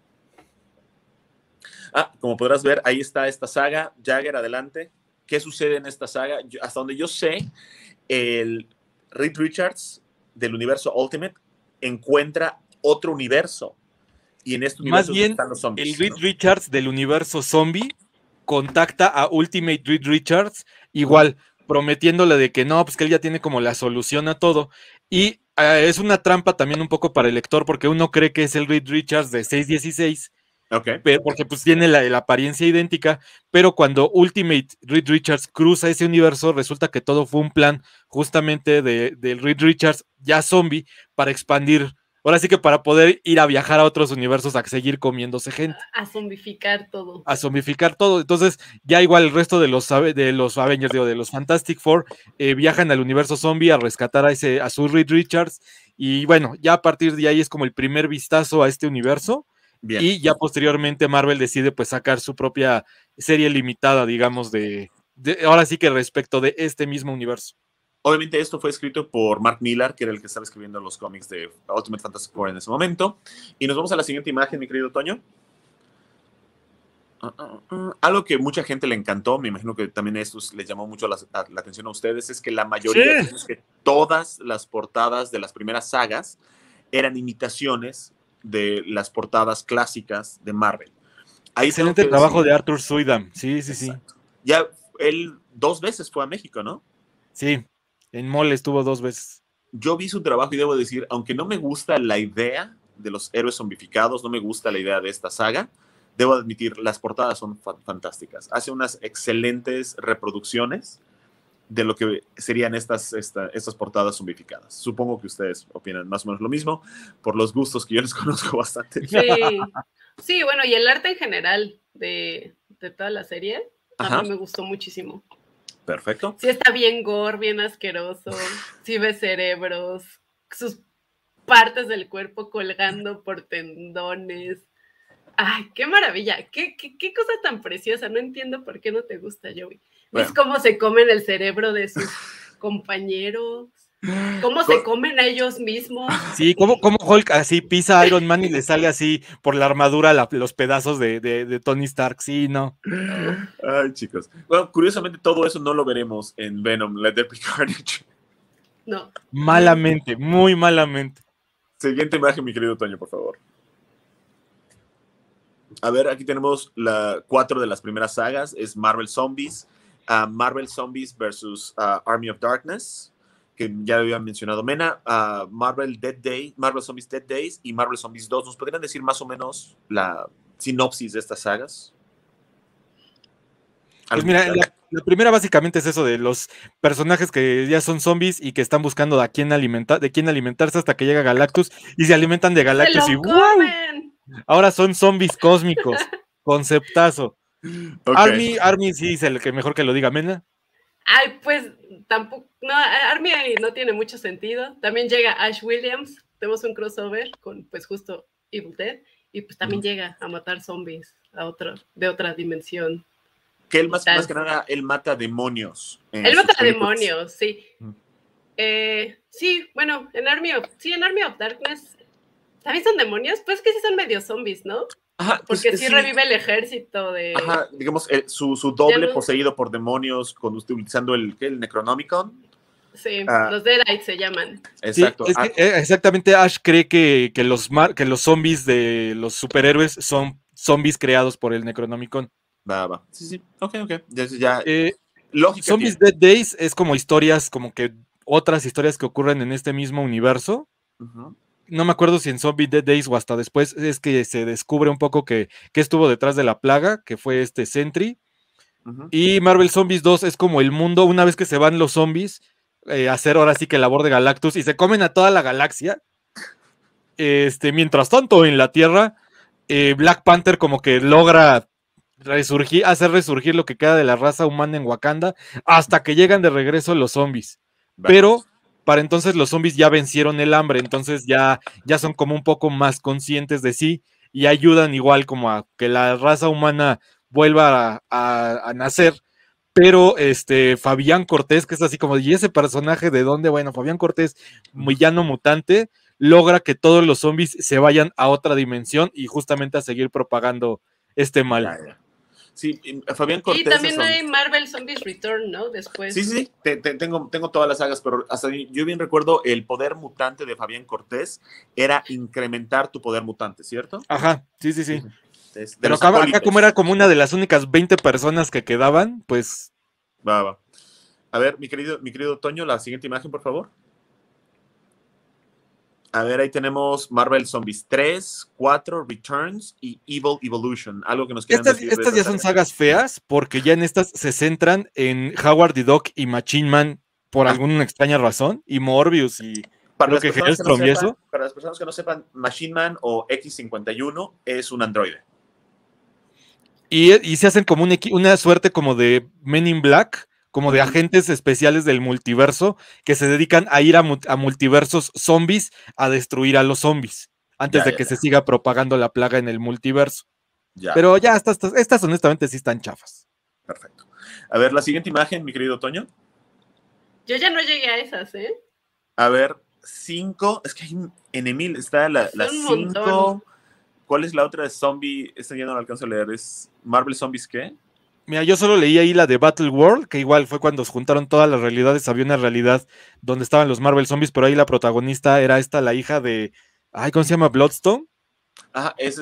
Como podrás ver, ahí está esta saga. Jagger, adelante. ¿Qué sucede en esta saga? Hasta donde yo sé, el Reed Richards del universo Ultimate encuentra otro universo. Y en este universo más bien, están los zombies. El Reed Richards del universo zombie contacta a Ultimate Reed Richards, igual, prometiéndole de que no, pues que él ya tiene como la solución a todo. Y es una trampa también un poco para el lector, porque uno cree que es el Reed Richards de 616. Okay. Porque pues tiene la apariencia idéntica, pero cuando Ultimate Reed Richards cruza ese universo, resulta que todo fue un plan justamente del Reed Richards ya zombie para expandir, ahora sí que para poder ir a viajar a otros universos a seguir comiéndose gente. A zombificar todo. A zombificar todo. Entonces ya igual el resto de los Avengers, de los Fantastic Four, viajan al universo zombie a rescatar a su Reed Richards, y bueno, ya a partir de ahí es como el primer vistazo a este universo. Bien. Y ya posteriormente Marvel decide pues sacar su propia serie limitada, digamos, ahora sí que respecto de este mismo universo. Obviamente esto fue escrito por Mark Millar, que era el que estaba escribiendo los cómics de Ultimate Fantastic Four en ese momento. Y nos vamos a la siguiente imagen, mi querido Toño. Algo que mucha gente le encantó, me imagino que también esto les llamó mucho la atención a ustedes, es que la mayoría, es que todas las portadas de las primeras sagas eran imitaciones de las portadas clásicas de Marvel. Ahí excelente trabajo de Arthur Suidam. Sí. Ya él 2 veces fue a México, ¿no? Sí, en Mole estuvo 2 veces. Yo vi su trabajo y debo decir, aunque no me gusta la idea de los héroes zombificados, no me gusta la idea de esta saga, debo admitir, las portadas son fantásticas. Hace unas excelentes reproducciones de lo que serían estas portadas zombificadas. Supongo que ustedes opinan más o menos lo mismo, por los gustos que yo les conozco bastante. Sí, bueno, y el arte en general de toda la serie, a mí me gustó muchísimo. Perfecto. Sí está bien gore, bien asqueroso, sí ve cerebros, sus partes del cuerpo colgando por tendones. ¡Ay, qué maravilla! ¿Qué cosa tan preciosa! No entiendo por qué no te gusta, Joey. ¿Ves cómo se comen el cerebro de sus compañeros? ¿Cómo se comen a ellos mismos? Sí, como Hulk así pisa a Iron Man y le sale así por la armadura los pedazos de Tony Stark. Sí, no. Ay, chicos. Bueno, curiosamente todo eso no lo veremos en Venom, Let There Be Carnage. No. Malamente, muy malamente. Siguiente imagen, mi querido Toño, por favor. A ver, aquí tenemos 4 de las primeras sagas. Es Marvel Zombies, Marvel Zombies versus Army of Darkness, que ya había mencionado Mena, Marvel Zombies Dead Days y Marvel Zombies 2. ¿Nos podrían decir más o menos la sinopsis de estas sagas? Pues mira, la primera básicamente es eso de los personajes que ya son zombies y que están buscando de quién alimentarse hasta que llega Galactus y se alimentan de Galactus y ¡wow! Ahora son zombies cósmicos. Conceptazo. Okay. Army sí es el que mejor que lo diga, Mena. Ay, pues tampoco, no, Army no tiene mucho sentido. También llega Ash Williams, tenemos un crossover con pues justo Evil Dead, y pues también llega a matar zombies de otra dimensión. Que él más que nada, él mata demonios. Él mata demonios, sí. Sí, bueno, en Army of Darkness también son demonios, pues que sí son medio zombies, ¿no? Ajá, pues, Porque sí sí. revive el ejército de... Ajá, digamos, su doble no... poseído por demonios utilizando el Necronomicon. Sí, los Deadites se llaman. Sí, Exacto. es que, exactamente, Ash cree que los zombies de los superhéroes son zombies creados por el Necronomicon. Va. Sí. Ok. Ya. Lógica Zombies tiene. Dead Days es como historias, como que otras historias que ocurren en este mismo universo. No me acuerdo si en Zombie Dead Days o hasta después es que se descubre un poco que estuvo detrás de la plaga, que fue este Sentry. Y Marvel Zombies 2 es como el mundo, una vez que se van los zombies, hacer ahora sí que labor de Galactus y se comen a toda la galaxia. Mientras tanto, en la Tierra, Black Panther como que logra hacer resurgir lo que queda de la raza humana en Wakanda, hasta que llegan de regreso los zombies. Pero para entonces los zombies ya vencieron el hambre, entonces ya son como un poco más conscientes de sí y ayudan igual como a que la raza humana vuelva a nacer. Pero Fabián Cortés, que es así como, ¿y ese personaje de dónde? Bueno, Fabián Cortés, villano mutante, logra que todos los zombies se vayan a otra dimensión y justamente a seguir propagando este mal. Ya. Sí, Fabián Cortés. Y también hay Marvel Zombies Return, ¿no? Después. Sí. Tengo todas las sagas, pero hasta yo bien recuerdo el poder mutante de Fabián Cortés era incrementar tu poder mutante, ¿cierto? Ajá, sí. Pero acá como era como una de las únicas 20 personas que quedaban, pues... Va. A ver, mi querido Toño, la siguiente imagen, por favor. A ver, ahí tenemos Marvel Zombies 3, 4, Returns y Evil Evolution. Algo que nos quieran decir de Estas ya son sagas feas, porque ya en estas se centran en Howard the Duck y Machine Man por alguna extraña razón, y Morbius y para creo que Hellstrom y eso. Para las personas que no sepan, Machine Man o X-51 es un androide. Y se hacen como una suerte como de Men in Black, como de agentes especiales del multiverso que se dedican a ir a multiversos zombies a destruir a los zombies antes de que se siga propagando la plaga en el multiverso. Pero ya estas honestamente sí están chafas. Perfecto. A ver, la siguiente imagen, mi querido Toño. Yo ya no llegué a esas, ¿eh? A ver, 5. Es que hay en Emil está la 5. ¿Cuál es la otra de zombie? Esta ya no la alcanzo a leer. ¿Es Marvel Zombies qué? Mira, yo solo leí ahí la de Battle World, que igual fue cuando se juntaron todas las realidades. Había una realidad donde estaban los Marvel Zombies, pero ahí la protagonista era la hija de... Ay, ¿cómo se llama? ¿Bloodstone? Ajá, es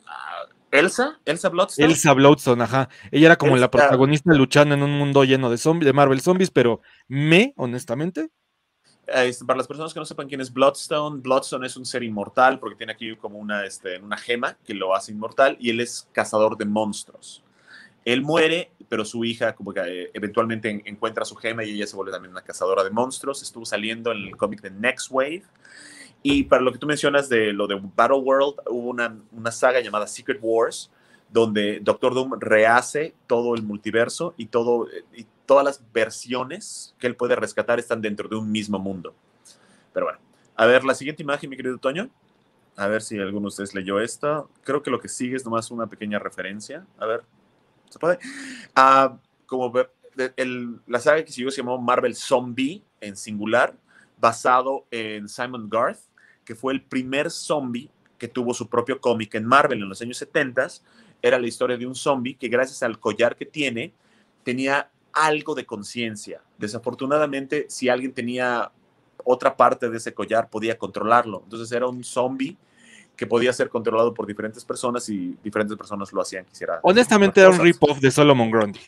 Elsa Bloodstone. Elsa Bloodstone, ajá. Ella era como la protagonista luchando en un mundo lleno de zombies, de Marvel Zombies, pero honestamente... Para las personas que no sepan quién es Bloodstone, Bloodstone es un ser inmortal porque tiene aquí como una gema que lo hace inmortal y él es cazador de monstruos. Él muere, pero su hija como que eventualmente encuentra su gema y ella se vuelve también una cazadora de monstruos. Estuvo saliendo en el cómic de Next Wave. Y para lo que tú mencionas de lo de Battle World, hubo una saga llamada Secret Wars, donde Doctor Doom rehace todo el multiverso y todas las versiones que él puede rescatar están dentro de un mismo mundo. Pero bueno, a ver, la siguiente imagen, mi querido Toño. A ver si alguno de ustedes leyó esta. Creo que lo que sigue es nomás una pequeña referencia. A ver, ¿se puede? Como ver, la saga que siguió se llamó Marvel Zombie, en singular, basado en Simon Garth, que fue el primer zombie que tuvo su propio cómic en Marvel en los años 70. Era la historia de un zombie que gracias al collar que tiene, tenía algo de conciencia. Desafortunadamente, si alguien tenía otra parte de ese collar, podía controlarlo. Entonces era un zombie que podía ser controlado por diferentes personas y diferentes personas lo hacían. Honestamente era un rip-off de Solomon Grundy.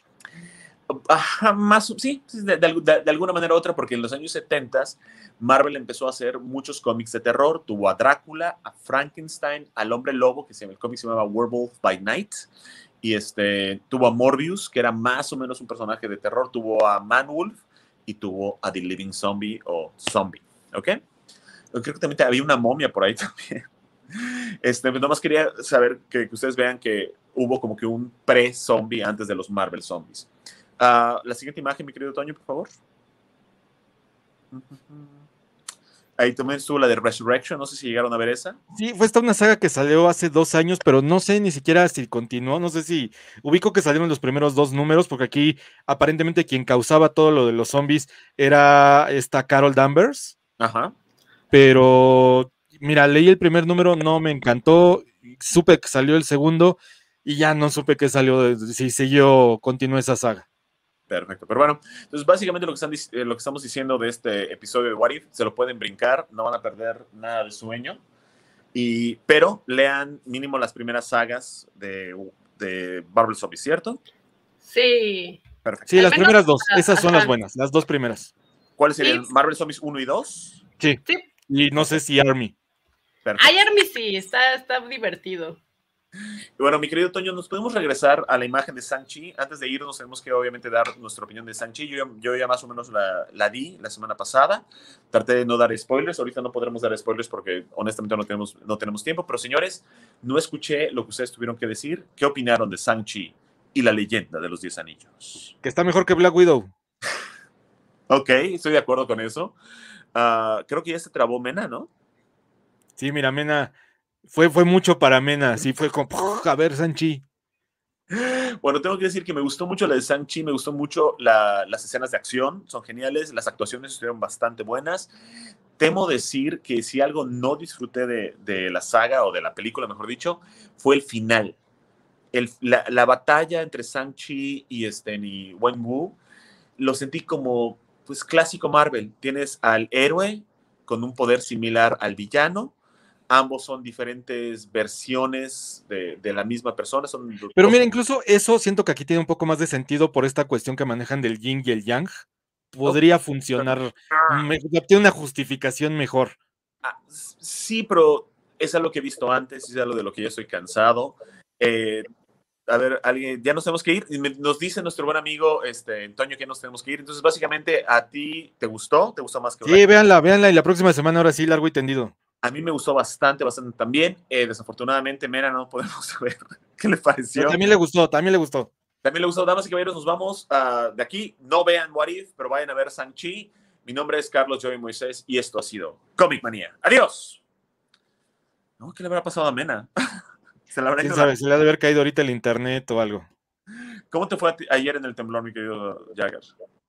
Sí, de alguna manera u otra, porque en los años 70 Marvel empezó a hacer muchos cómics de terror. Tuvo a Drácula, a Frankenstein, al Hombre Lobo, que el cómic se llamaba Werewolf by Night, y tuvo a Morbius, que era más o menos un personaje de terror. Tuvo a Manwolf y tuvo a The Living Zombie o Zombie, ¿ok? Creo que también había una momia por ahí también. Nomás quería saber que ustedes vean que hubo como que un pre-zombie antes de los Marvel Zombies. La siguiente imagen, mi querido Toño, por favor. Ahí también estuvo la de Resurrection, no sé si llegaron a ver esa. Sí, fue esta una saga que salió hace 2 años, pero no sé ni siquiera si continuó, no sé si ubico que salieron los primeros 2 números, porque aquí aparentemente quien causaba todo lo de los zombies era esta Carol Danvers. Ajá. Pero, mira, leí el primer número, no me encantó, supe que salió el segundo y ya no supe que salió, si continuó esa saga. Perfecto, pero bueno, entonces básicamente lo que estamos diciendo de este episodio de What If, se lo pueden brincar, no van a perder nada de sueño, pero lean mínimo las primeras sagas de Marvel Zombies, ¿cierto? Sí. Perfecto. Sí, las primeras 2, esas son las buenas, las 2 primeras. ¿Cuáles serían? ¿Marvel Zombies 1 y 2? Sí, y no sé si Army. Perfecto. Ay, Army sí, está divertido. Y bueno, mi querido Toño, ¿nos podemos regresar a la imagen de Shang-Chi? Antes de irnos, tenemos que obviamente dar nuestra opinión de Shang-Chi. Yo ya más o menos la di la semana pasada. Traté de no dar spoilers. Ahorita no podremos dar spoilers porque honestamente no tenemos tiempo. Pero señores, no escuché lo que ustedes tuvieron que decir. ¿Qué opinaron de Shang-Chi y la leyenda de los 10 anillos? Que está mejor que Black Widow. Ok, estoy de acuerdo con eso. Creo que ya se trabó Mena, ¿no? Sí, mira, Mena... Fue mucho para Mena, sí, fue como, a ver, Shang-Chi. Bueno, tengo que decir que me gustó mucho la de Shang-Chi, me gustó mucho las escenas de acción, son geniales, las actuaciones estuvieron bastante buenas. Temo decir que si algo no disfruté de la saga, o de la película, mejor dicho, fue el final. La batalla entre Shang-Chi y Wenwu, lo sentí como, pues, clásico Marvel. Tienes al héroe con un poder similar al villano. Ambos son diferentes versiones de la misma persona. Pero mira, incluso eso siento que aquí tiene un poco más de sentido por esta cuestión que manejan del yin y el yang. Podría funcionar, tiene una justificación mejor. Sí, pero es algo que he visto antes, es algo de lo que ya estoy cansado. A ver, alguien, ya nos tenemos que ir. Nos dice nuestro buen amigo Antonio que nos tenemos que ir. Entonces, básicamente, ¿a ti te gustó? ¿Te gustó más que Sí, véanla y la próxima semana ahora sí, largo y tendido. A mí me gustó bastante también. Desafortunadamente, Mena, no podemos saber qué le pareció. Pero también le gustó. También le gustó. Damas y caballeros, nos vamos de aquí. No vean What If, pero vayan a ver Shang-Chi. Mi nombre es Carlos Joey Moisés y esto ha sido Comic Manía. ¡Adiós! No, ¿qué le habrá pasado a Mena? ¿Quién sabe? Se le ha de haber caído ahorita el internet o algo. ¿Cómo te fue ayer en el temblor, mi querido Jagger?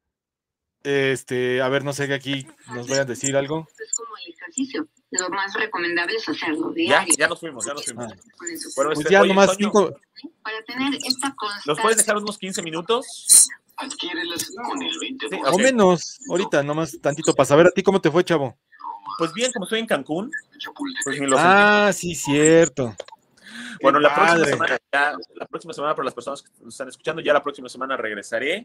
A ver, no sé, que aquí nos vayan a decir algo. Es como el ejercicio. Lo más recomendable es hacerlo diario. Ya nos fuimos. Ah. Bueno, pues ya nomás 5. Para tener esta constancia. ¿Nos puedes dejar unos 15 minutos? Adquiérelas con el 20%. Sí, O menos, ahorita, nomás tantito para saber a ti cómo te fue, chavo. Pues bien, como estoy en Cancún. Pues sí, cierto. Bueno, la próxima semana, para las personas que nos están escuchando, ya la próxima semana regresaré.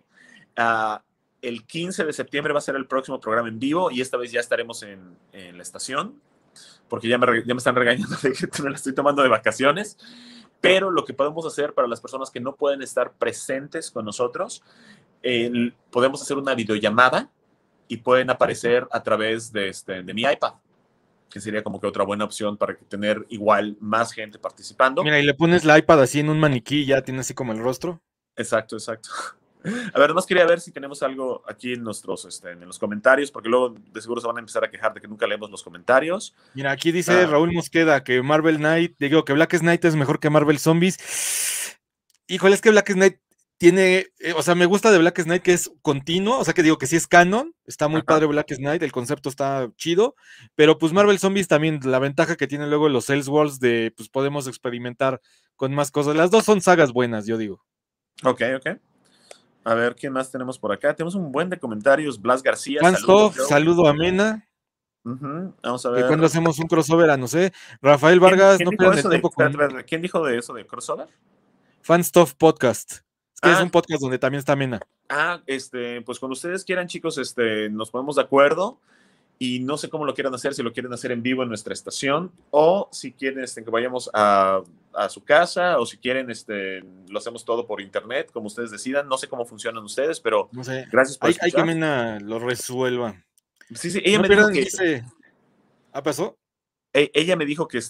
El 15 de septiembre va a ser el próximo programa en vivo y esta vez ya estaremos en la estación, porque ya me están regañando de que me la estoy tomando de vacaciones. Pero lo que podemos hacer para las personas que no pueden estar presentes con nosotros, podemos hacer una videollamada y pueden aparecer a través de mi iPad, que sería como que otra buena opción para tener igual más gente participando. Mira, y le pones la iPad así en un maniquí y ya tiene así como el rostro. Exacto. A ver, nomás quería ver si tenemos algo aquí en en los comentarios, porque luego de seguro se van a empezar a quejar de que nunca leemos los comentarios. Mira, aquí dice Raúl Mosqueda que que Black Knight es mejor que Marvel Zombies. Híjole, es que Black Knight tiene, me gusta de Black Knight que es continuo, que sí es canon, está muy padre Black Knight, el concepto está chido, pero pues Marvel Zombies también, la ventaja que tiene luego los Elseworlds de, pues podemos experimentar con más cosas. Las dos son sagas buenas, yo digo. Ok. A ver, ¿quién más tenemos por acá? Tenemos un buen de comentarios. Blas García. Saludo a Mena. Vamos a ver. ¿De cuándo hacemos un crossover? No sé. Rafael Vargas, no pierdan el tiempo. ¿Quién dijo de eso de crossover? Fanstuff Podcast. Es que es un podcast donde también está Mena. Pues cuando ustedes quieran, chicos, nos ponemos de acuerdo. Y no sé cómo lo quieran hacer, si lo quieren hacer en vivo en nuestra estación, o si quieren que vayamos a su casa, o si quieren lo hacemos todo por internet, como ustedes decidan. No sé cómo funcionan ustedes, pero no sé. Gracias por escuchar. Hay que Mena lo resuelva. Sí, ella me dijo que... ¿Pasó? Ella me dijo que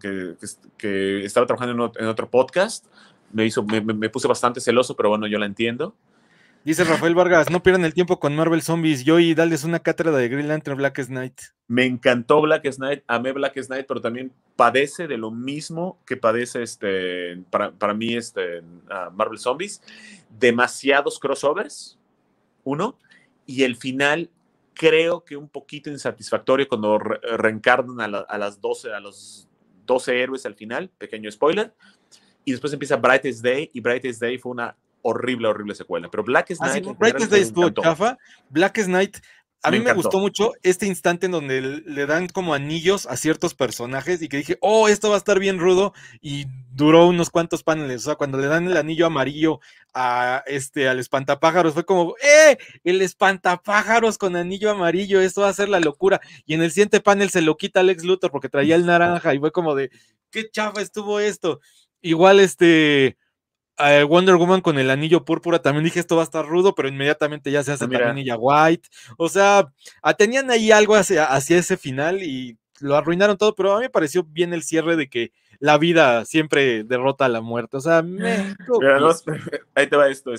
estaba trabajando en otro podcast. Me puse bastante celoso, pero bueno, yo la entiendo. Dice Rafael Vargas, no pierdan el tiempo con Marvel Zombies. Yo y dales una cátedra de Green Lantern Blackest Night. Me encantó Blackest Night, amé Blackest Night, pero también padece de lo mismo que padece para mí Marvel Zombies. Demasiados crossovers, uno, y el final creo que un poquito insatisfactorio cuando reencarnan a los 12 héroes al final, pequeño spoiler, y después empieza Brightest Day, y Brightest Day fue una horrible secuela, pero Blackest Night... Sí, Brightest Day estuvo chafa. Blackest Night, a mí me gustó mucho este instante en donde le dan como anillos a ciertos personajes y que dije, oh, esto va a estar bien rudo, y duró unos cuantos paneles. O sea, cuando le dan el anillo amarillo al espantapájaros, fue como, el espantapájaros con anillo amarillo, esto va a ser la locura. Y en el siguiente panel se lo quita Lex Luthor porque traía el naranja y fue como de, qué chafa estuvo esto. Igual Wonder Woman con el anillo púrpura, también dije esto va a estar rudo, pero inmediatamente ya se hace también ella white. O sea, tenían ahí algo hacia ese final y lo arruinaron todo, pero a mí me pareció bien el cierre de que la vida siempre derrota a la muerte. O sea, mira, ahí te va esto,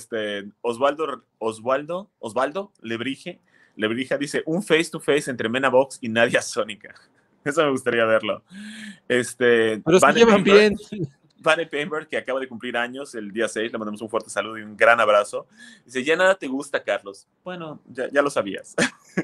Osvaldo Lebrija dice, un face to face entre Mena Vox y Nadia Sónica. Eso me gustaría verlo. Pero se llevan bien. Vanny Painberg, que acaba de cumplir años el día 6, le mandamos un fuerte saludo y un gran abrazo. Dice, ya nada te gusta, Carlos. Bueno, ya lo sabías.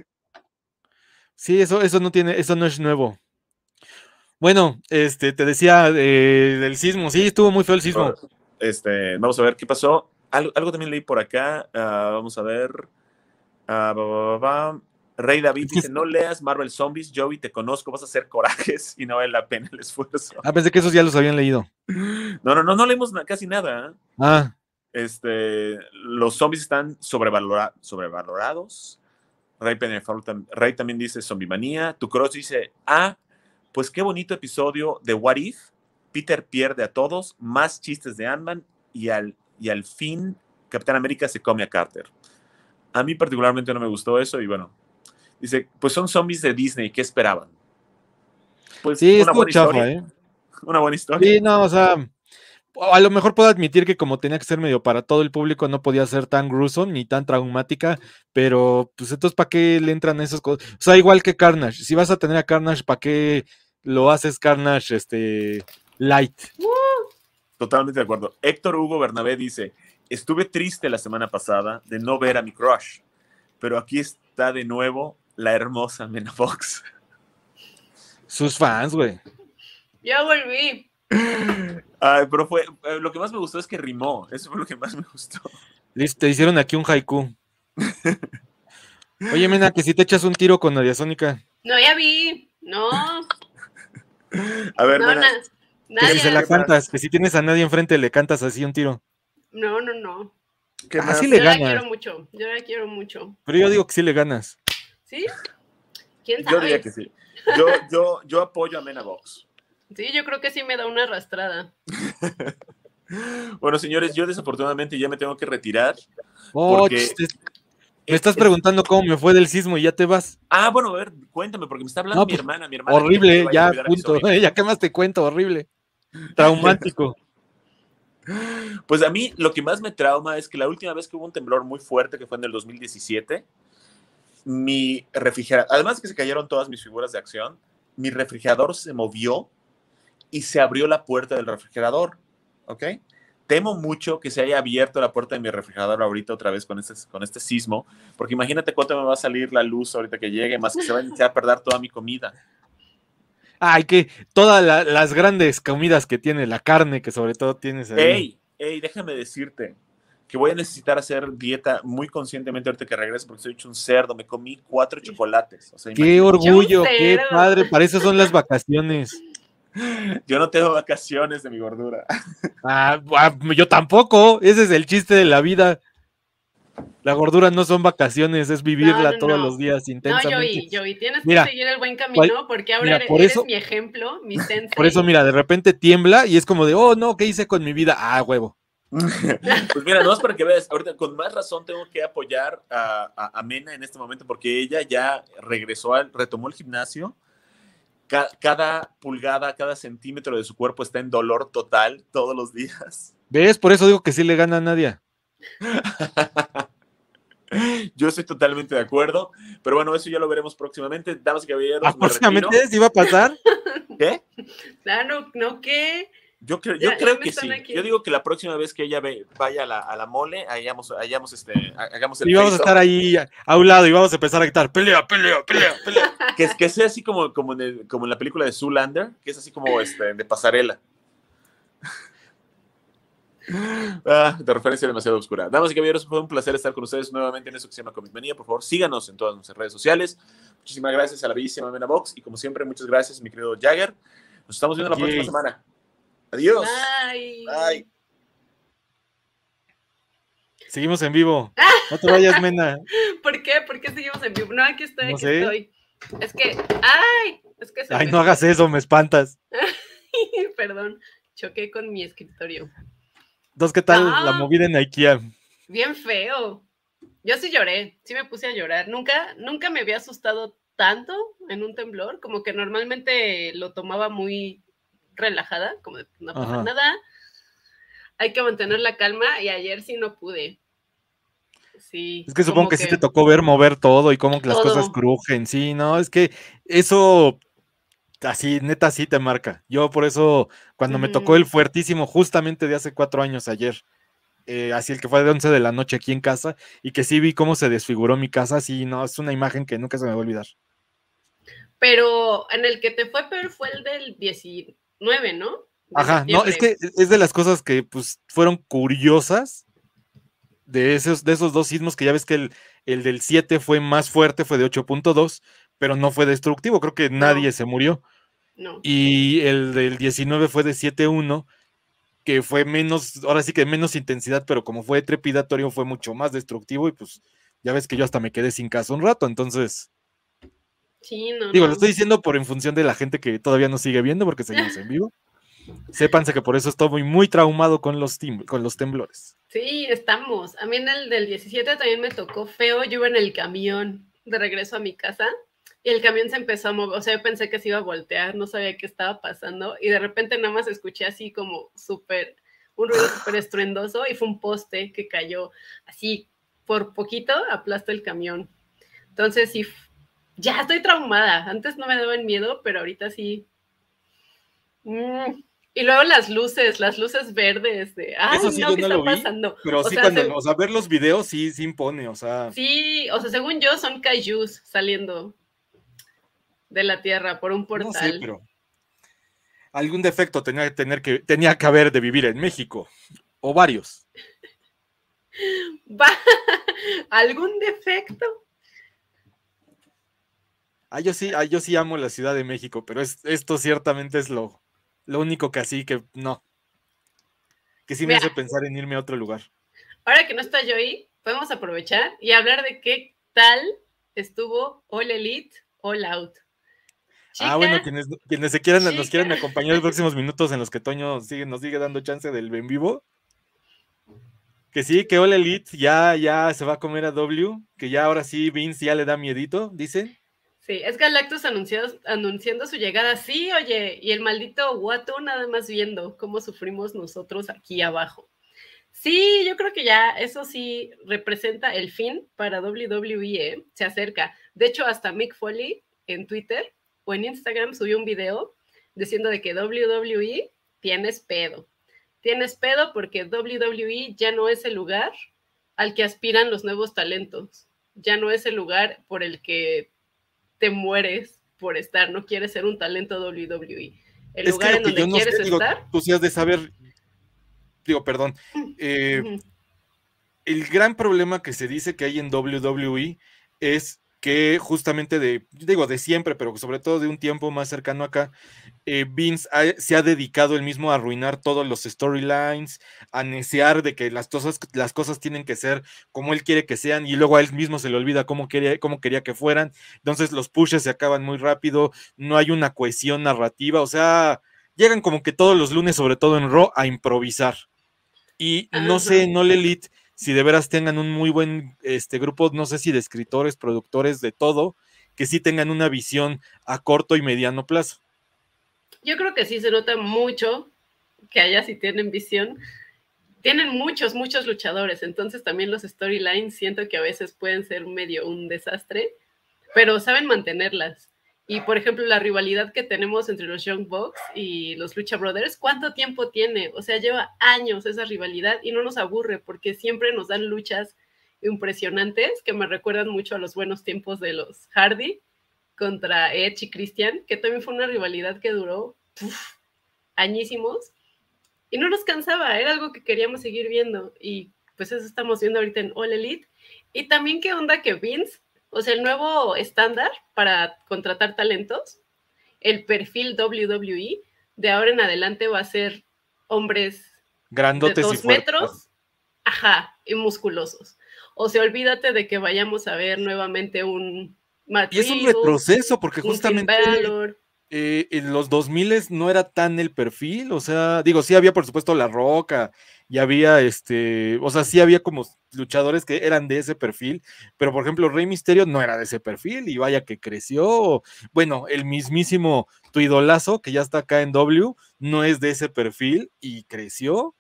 Sí, eso no es nuevo. Bueno, te decía del sismo, sí, estuvo muy feo el sismo. Vamos a ver qué pasó. Algo también leí por acá. Vamos a ver. Rey David dice, no leas Marvel Zombies, Joey, te conozco, vas a hacer corajes y no vale la pena el esfuerzo. Pensé que esos ya los habían leído. No leímos casi nada. Los zombies están sobrevalorados. Rey también dice Zombie Manía. Tu Cross dice, pues qué bonito episodio de What If. Peter pierde a todos, más chistes de Ant-Man y al fin Capitán América se come a Carter. A mí particularmente no me gustó eso y bueno, dice, pues son zombies de Disney, ¿qué esperaban? Pues sí, una buena chafa, historia. Una buena historia. Sí, no, o sea, a lo mejor puedo admitir que como tenía que ser medio para todo el público, no podía ser tan gruesome ni tan traumática, pero pues entonces, ¿para qué le entran esas cosas? O sea, igual que Carnage, si vas a tener a Carnage, ¿para qué lo haces Carnage light? Totalmente de acuerdo. Héctor Hugo Bernabé dice, estuve triste la semana pasada de no ver a mi crush, pero aquí está de nuevo la hermosa Mena Fox. Sus fans, güey. Ya volví. Pero lo que más me gustó es que rimó. Eso fue lo que más me gustó. Listo, te hicieron aquí un haiku. Oye, Mena, que si te echas un tiro con Nadia Sónica. No, ya vi. No. A ver, no, Mena. Que si se la cantas, que si tienes a nadie enfrente le cantas así un tiro. No. Así le ganas. Yo la quiero mucho. Pero yo digo que sí le ganas. ¿Sí? ¿Quién sabe? Yo diría que sí. Yo apoyo a Mena Vox. Sí, yo creo que sí me da una arrastrada. Bueno, señores, yo desafortunadamente ya me tengo que retirar. Porque me estás preguntando cómo me fue del sismo y ya te vas. Bueno, a ver, cuéntame, porque me está hablando mi hermana. Horrible, ya, punto. Ya, ¿qué más te cuento? Horrible. Traumático. Pues a mí lo que más me trauma es que la última vez que hubo un temblor muy fuerte, que fue en el 2017, mi refrigerador, además de que se cayeron todas mis figuras de acción, mi refrigerador se movió y se abrió la puerta del refrigerador, ¿ok? Temo mucho que se haya abierto la puerta de mi refrigerador ahorita otra vez con este sismo, porque imagínate cuánto me va a salir la luz ahorita que llegue, más que se va a iniciar a perder toda mi comida. Que todas las grandes comidas que tiene, la carne que sobre todo tienes ahí. Ey, déjame decirte que voy a necesitar hacer dieta muy conscientemente ahorita que regrese porque estoy hecho un cerdo, me comí 4 chocolates. O sea, ¡qué orgullo! ¡Qué padre! Para eso son las vacaciones. Yo no tengo vacaciones de mi gordura. Yo tampoco, ese es el chiste de la vida. La gordura no son vacaciones, es vivirla todos los días intensamente. No, Joey, tienes que seguir el buen camino porque ahora eres mi ejemplo, mi sensei. Por eso, mira, de repente tiembla y es como de, oh, no, ¿qué hice con mi vida? Huevo. Pues mira, no es para que veas, ahorita con más razón tengo que apoyar a Mena en este momento porque ella ya retomó el gimnasio. Cada pulgada, cada centímetro de su cuerpo está en dolor total todos los días. ¿Ves? Por eso digo que sí le gana a Nadia. Yo estoy totalmente de acuerdo, pero bueno, eso ya lo veremos próximamente. Damas y caballeros, ¿próximamente sí va a pasar? ¿Qué? Claro, ¿no qué? Yo creo que sí. Aquí. Yo digo que la próxima vez que ella vaya a la mole, hagamos el y vamos a estar ahí a un lado y vamos a empezar a gritar pelea. Que sea así como en la película de Zoolander, que es así como de pasarela. De referencia demasiado oscura. Damas y caballeros, fue un placer estar con ustedes nuevamente en eso que se llama Comic Manía. Por favor, síganos en todas nuestras redes sociales. Muchísimas gracias a la bellísima Mena Box y como siempre, muchas gracias, mi querido Jagger. Nos estamos viendo la próxima semana. Adiós. Bye. Bye. Seguimos en vivo. No te vayas, Mena. ¿Por qué? ¿Por qué seguimos en vivo? No, aquí estoy, No aquí sé. estoy. Es que no hagas eso, me espantas. Perdón, choqué con mi escritorio. Entonces, ¿qué tal la movida en IKEA? Bien feo. Yo sí lloré, sí me puse a llorar. Nunca me había asustado tanto en un temblor, como que normalmente lo tomaba muy relajada, como de no pasa nada. Hay que mantener la calma y ayer sí no pude. Sí. Es que supongo que sí te tocó mover todo y cómo las cosas crujen. Sí, no, es que eso así, neta, sí te marca. Yo por eso, cuando me tocó el fuertísimo, justamente de hace 4 años ayer, así el que fue de 11 de la noche aquí en casa, y que sí vi cómo se desfiguró mi casa, sí, no, es una imagen que nunca se me va a olvidar. Pero en el que te fue peor fue el del 19, ¿no? Ajá, no, es que es de las cosas que pues fueron curiosas de esos 2 sismos, que ya ves que el del 7 fue más fuerte, fue de 8.2, pero no fue destructivo, creo que nadie se murió. No. Y el del 19 fue de 7.1, que fue menos, ahora sí que menos intensidad, pero como fue trepidatorio fue mucho más destructivo y pues ya ves que yo hasta me quedé sin casa un rato, entonces... Sí, no. Digo, lo estoy diciendo en función de la gente que todavía nos sigue viendo porque seguimos en vivo. Sépanse que por eso estoy muy traumado con los temblores. Sí, estamos. A mí en el del 17 también me tocó feo. Yo iba en el camión de regreso a mi casa y el camión se empezó a mover. O sea, yo pensé que se iba a voltear, no sabía qué estaba pasando y de repente nada más escuché así como un ruido súper estruendoso y fue un poste que cayó así por poquito, aplastó el camión. Entonces sí, ya estoy traumada. Antes no me daban miedo, pero ahorita sí. Y luego las luces verdes de, eso sí, no, yo ¿qué no está lo vi, pasando? pero sí cuando, ver los videos sí impone, o sea. Sí, o sea, según yo son kaijus saliendo de la tierra por un portal. No sé, pero algún defecto tenía que haber de vivir en México, o varios. ¿Algún defecto? Yo sí amo la Ciudad de México, pero esto ciertamente es lo único que así que no. Que sí me hace pensar en irme a otro lugar. Ahora que no está Joey, podemos aprovechar y hablar de qué tal estuvo All Elite, All Out. Bueno, quienes nos quieran acompañar los próximos minutos en los que Toño nos sigue dando chance del en vivo. Que sí, que All Elite ya se va a comer a W, que ya ahora sí Vince ya le da miedito, dicen. Sí, es Galactus anunciando su llegada. Sí, oye, y el maldito Watu nada más viendo cómo sufrimos nosotros aquí abajo. Sí, yo creo que ya eso sí representa el fin para WWE, se acerca. De hecho, hasta Mick Foley en Twitter o en Instagram subió un video diciendo de que WWE tienes pedo. Tienes pedo porque WWE ya no es el lugar al que aspiran los nuevos talentos. Ya no es el lugar por el que te mueres por estar, no quieres ser un talento WWE. El lugar en donde quieres estar. Tú sí has de saber, perdón. El gran problema que se dice que hay en WWE es que justamente de siempre, pero sobre todo de un tiempo más cercano acá, Vince se ha dedicado él mismo a arruinar todos los storylines, a neciar de que las cosas tienen que ser como él quiere que sean, y luego a él mismo se le olvida cómo quería que fueran. Entonces los pushes se acaban muy rápido, no hay una cohesión narrativa, o sea, llegan como que todos los lunes, sobre todo en Raw, a improvisar. Y no sé, en All Elite, si de veras tengan un muy buen grupo, no sé si de escritores, productores, de todo, que sí tengan una visión a corto y mediano plazo. Yo creo que sí se nota mucho que allá sí tienen visión, tienen muchos luchadores, entonces también los storylines siento que a veces pueden ser medio un desastre, pero saben mantenerlas. Y, por ejemplo, la rivalidad que tenemos entre los Young Bucks y los Lucha Brothers, ¿cuánto tiempo tiene? O sea, lleva años esa rivalidad y no nos aburre porque siempre nos dan luchas impresionantes que me recuerdan mucho a los buenos tiempos de los Hardy contra Edge y Christian, que también fue una rivalidad que duró añísimos y no nos cansaba, era algo que queríamos seguir viendo y pues eso estamos viendo ahorita en All Elite. Y también qué onda que Vince, o sea, el nuevo estándar para contratar talentos, el perfil WWE, de ahora en adelante va a ser hombres grandotes de 2 metros, y musculosos. O sea, olvídate de que vayamos a ver nuevamente un Matt y es un retroceso, porque justamente en los 2000 no era tan el perfil, o sea, digo, sí había por supuesto La Roca, y había o sea, sí había como luchadores que eran de ese perfil, pero por ejemplo Rey Mysterio no era de ese perfil, y vaya que creció. Bueno, el mismísimo tu idolazo, que ya está acá en W, no es de ese perfil, y creció.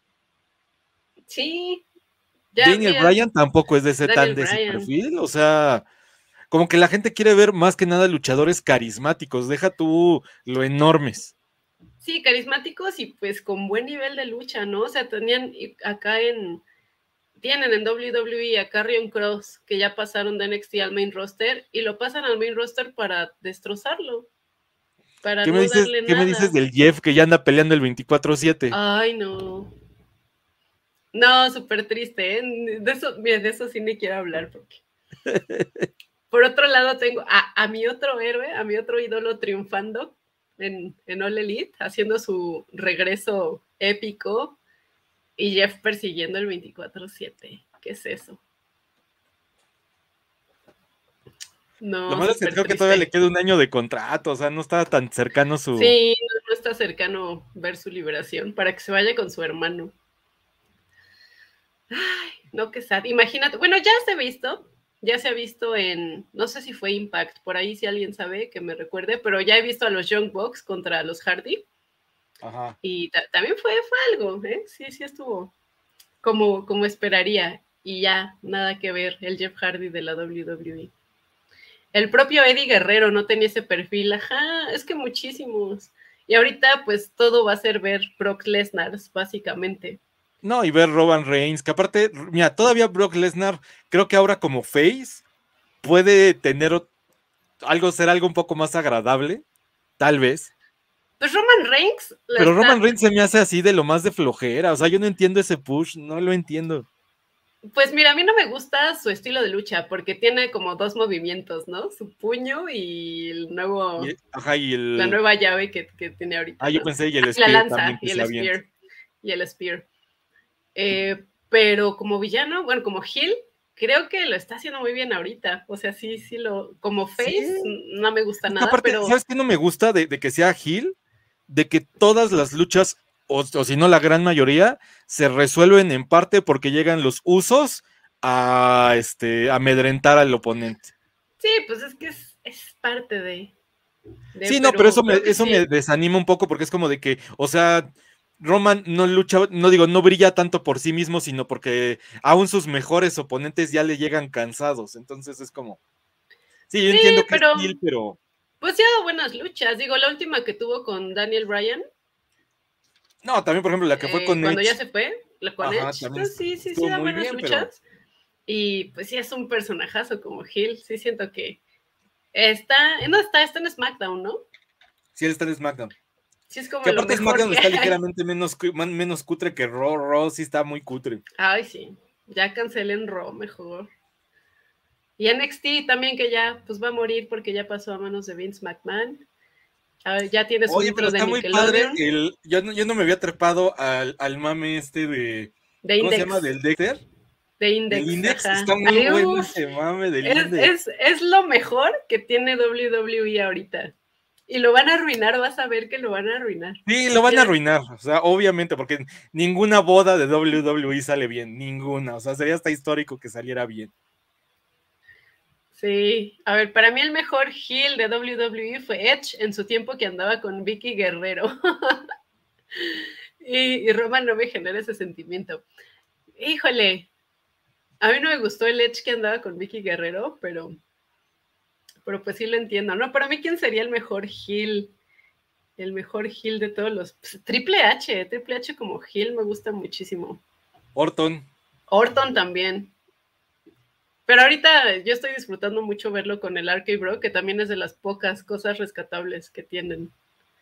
Sí. Daniel Bryan tampoco es de ese de ese perfil, o sea, como que la gente quiere ver más que nada luchadores carismáticos, deja tú lo enormes. Sí, carismáticos y pues con buen nivel de lucha, ¿no? O sea, tienen en WWE a Karrion Kross, que ya pasaron de NXT al main roster, y lo pasan al main roster para destrozarlo. Para ¿Qué, no ¿qué me dices del Jeff que ya anda peleando el 24/7? Ay, no. No, súper triste, ¿eh? De eso sí ni quiero hablar, porque... Por otro lado tengo a mi otro héroe, a mi otro ídolo triunfando en All Elite, haciendo su regreso épico, y Jeff persiguiendo el 24/7. ¿Qué es eso? No, lo malo es que creo que todavía le queda un año de contrato, o sea, no está tan cercano su... Sí, no está cercano ver su liberación para que se vaya con su hermano. Ay, no, qué sad. Imagínate, bueno, ya se ha visto en, no sé si fue Impact, por ahí si alguien sabe que me recuerde, pero ya he visto a los Young Bucks contra los Hardy. Ajá. Y también fue algo, ¿eh? Sí estuvo como esperaría. Y ya, nada que ver el Jeff Hardy de la WWE. El propio Eddie Guerrero no tenía ese perfil, es que muchísimos. Y ahorita pues todo va a ser ver Brock Lesnar, básicamente. No, y ver Roman Reigns, que aparte, mira, todavía Brock Lesnar, creo que ahora como face, puede tener ser algo un poco más agradable, tal vez. Pues Roman Reigns... Pero Roman Reigns se me hace así de lo más de flojera, o sea, yo no entiendo ese push, no lo entiendo. Pues mira, a mí no me gusta su estilo de lucha, porque tiene como 2 movimientos, ¿no? Su puño y el nuevo... la nueva llave que tiene ahorita. Yo pensé, y el Spear. La lanza, y el Spear. Y el Spear. Pero como villano, bueno, como heel, creo que lo está haciendo muy bien ahorita. O sea, sí, como face, no me gusta nada. Aparte, pero... ¿sabes qué no me gusta de que sea heel? De que todas las luchas, o si no la gran mayoría, se resuelven en parte porque llegan los usos a amedrentar al oponente. Sí, pues es que es parte de sí, no, pero eso me desanima un poco, porque es como de que, o sea, Roman no lucha, no brilla tanto por sí mismo, sino porque aún sus mejores oponentes ya le llegan cansados. Entonces es como... Sí, yo entiendo que es heel, pero... Pues sí ha dado buenas luchas. Digo, la última que tuvo con Daniel Bryan. No, también, por ejemplo, la que fue con cuando Edge. Ya se fue, con Edge. Pues sí da buenas bien, luchas. Pero... Y pues sí es un personajazo como heel. Sí siento que está en SmackDown, ¿no? Sí, él está en SmackDown. Sí, es como que aparte SmackDown está ligeramente menos cutre que Raw. Raw sí está muy cutre. Ay, sí. Ya cancelen Raw mejor. Y NXT también, que ya pues va a morir porque ya pasó a manos de Vince McMahon. A ver, ya tiene su intro de Nickelodeon. Muy padre. Yo no me había trepado al mame de ¿cómo se llama? Del Dexter. De Index. El Index está muy bueno ese mame del Index. Es lo mejor que tiene WWE ahorita. Y lo van a arruinar, vas a ver que lo van a arruinar. Sí, lo van a arruinar, o sea, obviamente, porque ninguna boda de WWE sale bien, ninguna, o sea, sería hasta histórico que saliera bien. Sí, a ver, para mí el mejor heel de WWE fue Edge en su tiempo que andaba con Vicky Guerrero. Y Roman no me genera ese sentimiento. Híjole, a mí no me gustó el Edge que andaba con Vicky Guerrero, pero pues sí lo entiendo, ¿no? Para mí, ¿quién sería el mejor heel? El mejor heel de todos los... Pues, Triple H como heel me gusta muchísimo. Orton también. Pero ahorita yo estoy disfrutando mucho verlo con el RK Bro, que también es de las pocas cosas rescatables que tienen.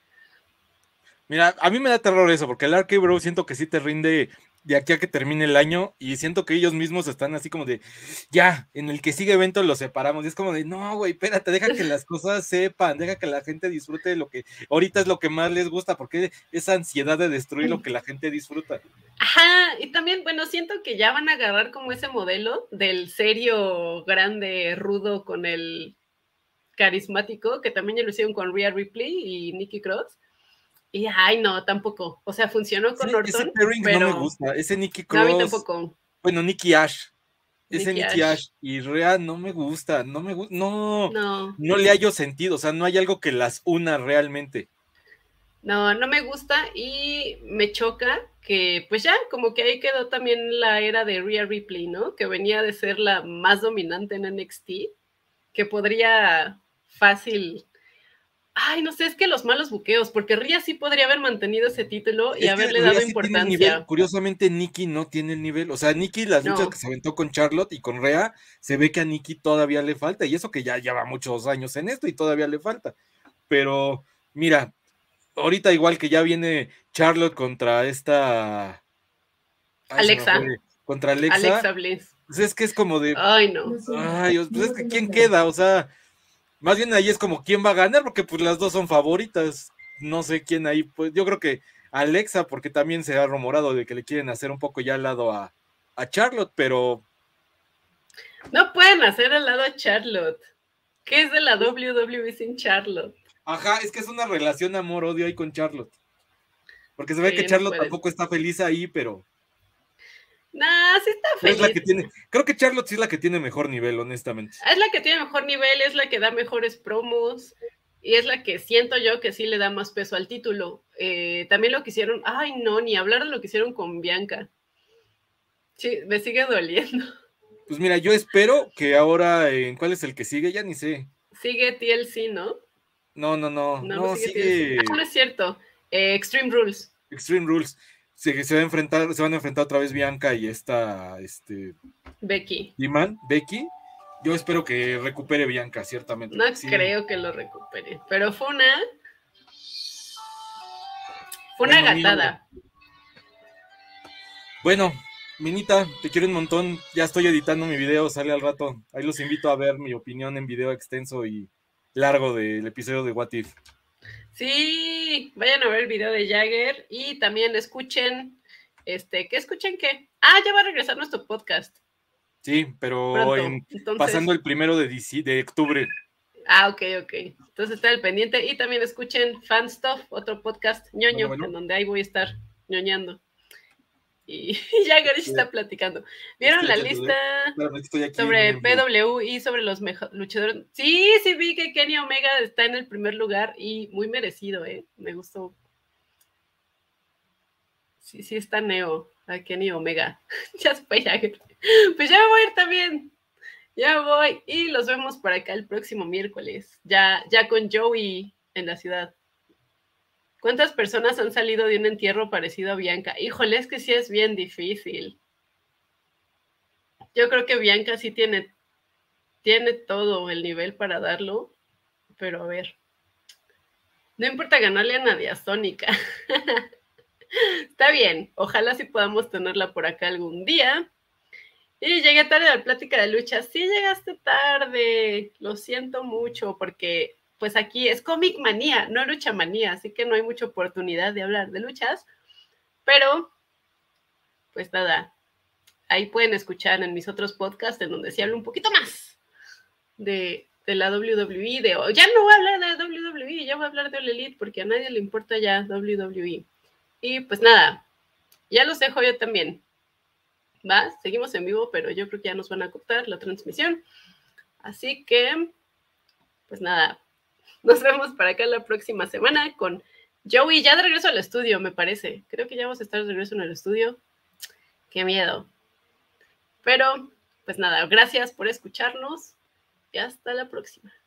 Mira, a mí me da terror eso, porque el RK Bro siento que sí te rinde de aquí a que termine el año, y siento que ellos mismos están así como de, ya, en el que sigue evento los separamos, y es como de, no, güey, espérate, deja que las cosas sepan, deja que la gente disfrute de lo que ahorita es lo que más les gusta, porque esa ansiedad de destruir lo que la gente disfruta. Ajá, y también, bueno, siento que ya van a agarrar como ese modelo del serio, grande, rudo con el carismático, que también ya lo hicieron con Rhea Ripley y Nikki Cross. Y ay, no, tampoco. O sea, funcionó con Orton. Ese pairing pero no me gusta. Ese Nikki Cross. No, a mí tampoco. Bueno, Nikki Ash. Ese Nikki Ash y Rhea no me gusta. No le hallo sentido. O sea, no hay algo que las una realmente. No me gusta y me choca que pues ya como que ahí quedó también la era de Rhea Ripley, ¿no? Que venía de ser la más dominante en NXT, que podría fácil... Ay, no sé, es que los malos buqueos, porque Rhea sí podría haber mantenido ese título y haberle dado importancia. Curiosamente, Nikki no tiene el nivel. O sea, Nikki, las luchas que se aventó con Charlotte y con Rhea, se ve que a Nikki todavía le falta, y eso que ya lleva muchos años en esto y todavía le falta. Pero, mira, ahorita igual que ya viene Charlotte contra esta... Alexa. Contra Alexa Bliss. Pues es que es como de... Ay, no. Ay, pues es que ¿quién queda? O sea... Más bien ahí es como quién va a ganar, porque pues las dos son favoritas. No sé quién ahí, pues yo creo que Alexa, porque también se ha rumorado de que le quieren hacer un poco ya al lado a Charlotte, pero... No pueden hacer al lado a Charlotte. ¿Qué es de la WWE sin Charlotte? Ajá, es que es una relación amor-odio ahí con Charlotte. Porque se ve que Charlotte tampoco está feliz ahí, pero... Nah, sí está feliz. Es la que tiene, creo que Charlotte sí es la que tiene mejor nivel, honestamente. Es la que tiene mejor nivel, es la que da mejores promos y es la que siento yo que sí le da más peso al título. También lo que hicieron, ay no, ni hablar de lo que hicieron con Bianca. Sí, me sigue doliendo. Pues mira, yo espero que ahora, ¿cuál es el que sigue? Ya ni sé. Sigue TLC, ¿no? No, sigue... no es cierto. Extreme Rules. Extreme Rules. Se van a enfrentar otra vez Bianca y Becky. Becky. Yo espero que recupere Bianca, ciertamente. No creo que lo recupere, pero fue una gatada. Bueno, Minita, te quiero un montón. Ya estoy editando mi video, sale al rato. Ahí los invito a ver mi opinión en video extenso y largo del episodio de What If. Sí, vayan a ver el video de Jagger y también escuchen, ¿qué escuchen qué? Ah, ya va a regresar nuestro podcast. Sí, pero pasando el 1 de octubre. Ah, ok. Entonces está al pendiente y también escuchen Fan Stuff, otro podcast ñoño, en donde ahí voy a estar ñoñando. Y Jagger está platicando. ¿Vieron la lista sobre PW y sobre los luchadores? Sí, vi que Kenny Omega está en el primer lugar y muy merecido, me gustó. Sí está Neo a Kenny Omega. Ya se fue Jagger. Pues ya me voy a ir también. Ya voy. Y los vemos por acá el próximo miércoles. Ya con Joey en la ciudad. ¿Cuántas personas han salido de un entierro parecido a Bianca? Híjole, es que sí es bien difícil. Yo creo que Bianca sí tiene todo el nivel para darlo, pero a ver. No importa ganarle a Nadia Sónica. Está bien, ojalá sí podamos tenerla por acá algún día. Y llegué tarde a la plática de lucha. Sí llegaste tarde, lo siento mucho, porque... pues aquí es Comic Manía, no Lucha Manía, así que no hay mucha oportunidad de hablar de luchas, pero pues nada, ahí pueden escuchar en mis otros podcasts en donde sí hablo un poquito más de la WWE, ya no voy a hablar de WWE, ya voy a hablar de All Elite porque a nadie le importa ya WWE. Y pues nada, ya los dejo yo también, ¿va? Seguimos en vivo, pero yo creo que ya nos van a cortar la transmisión, así que pues nada, nos vemos para acá la próxima semana con Joey, ya de regreso al estudio, me parece. Creo que ya vamos a estar de regreso en el estudio. Qué miedo. Pero, pues nada, gracias por escucharnos y hasta la próxima.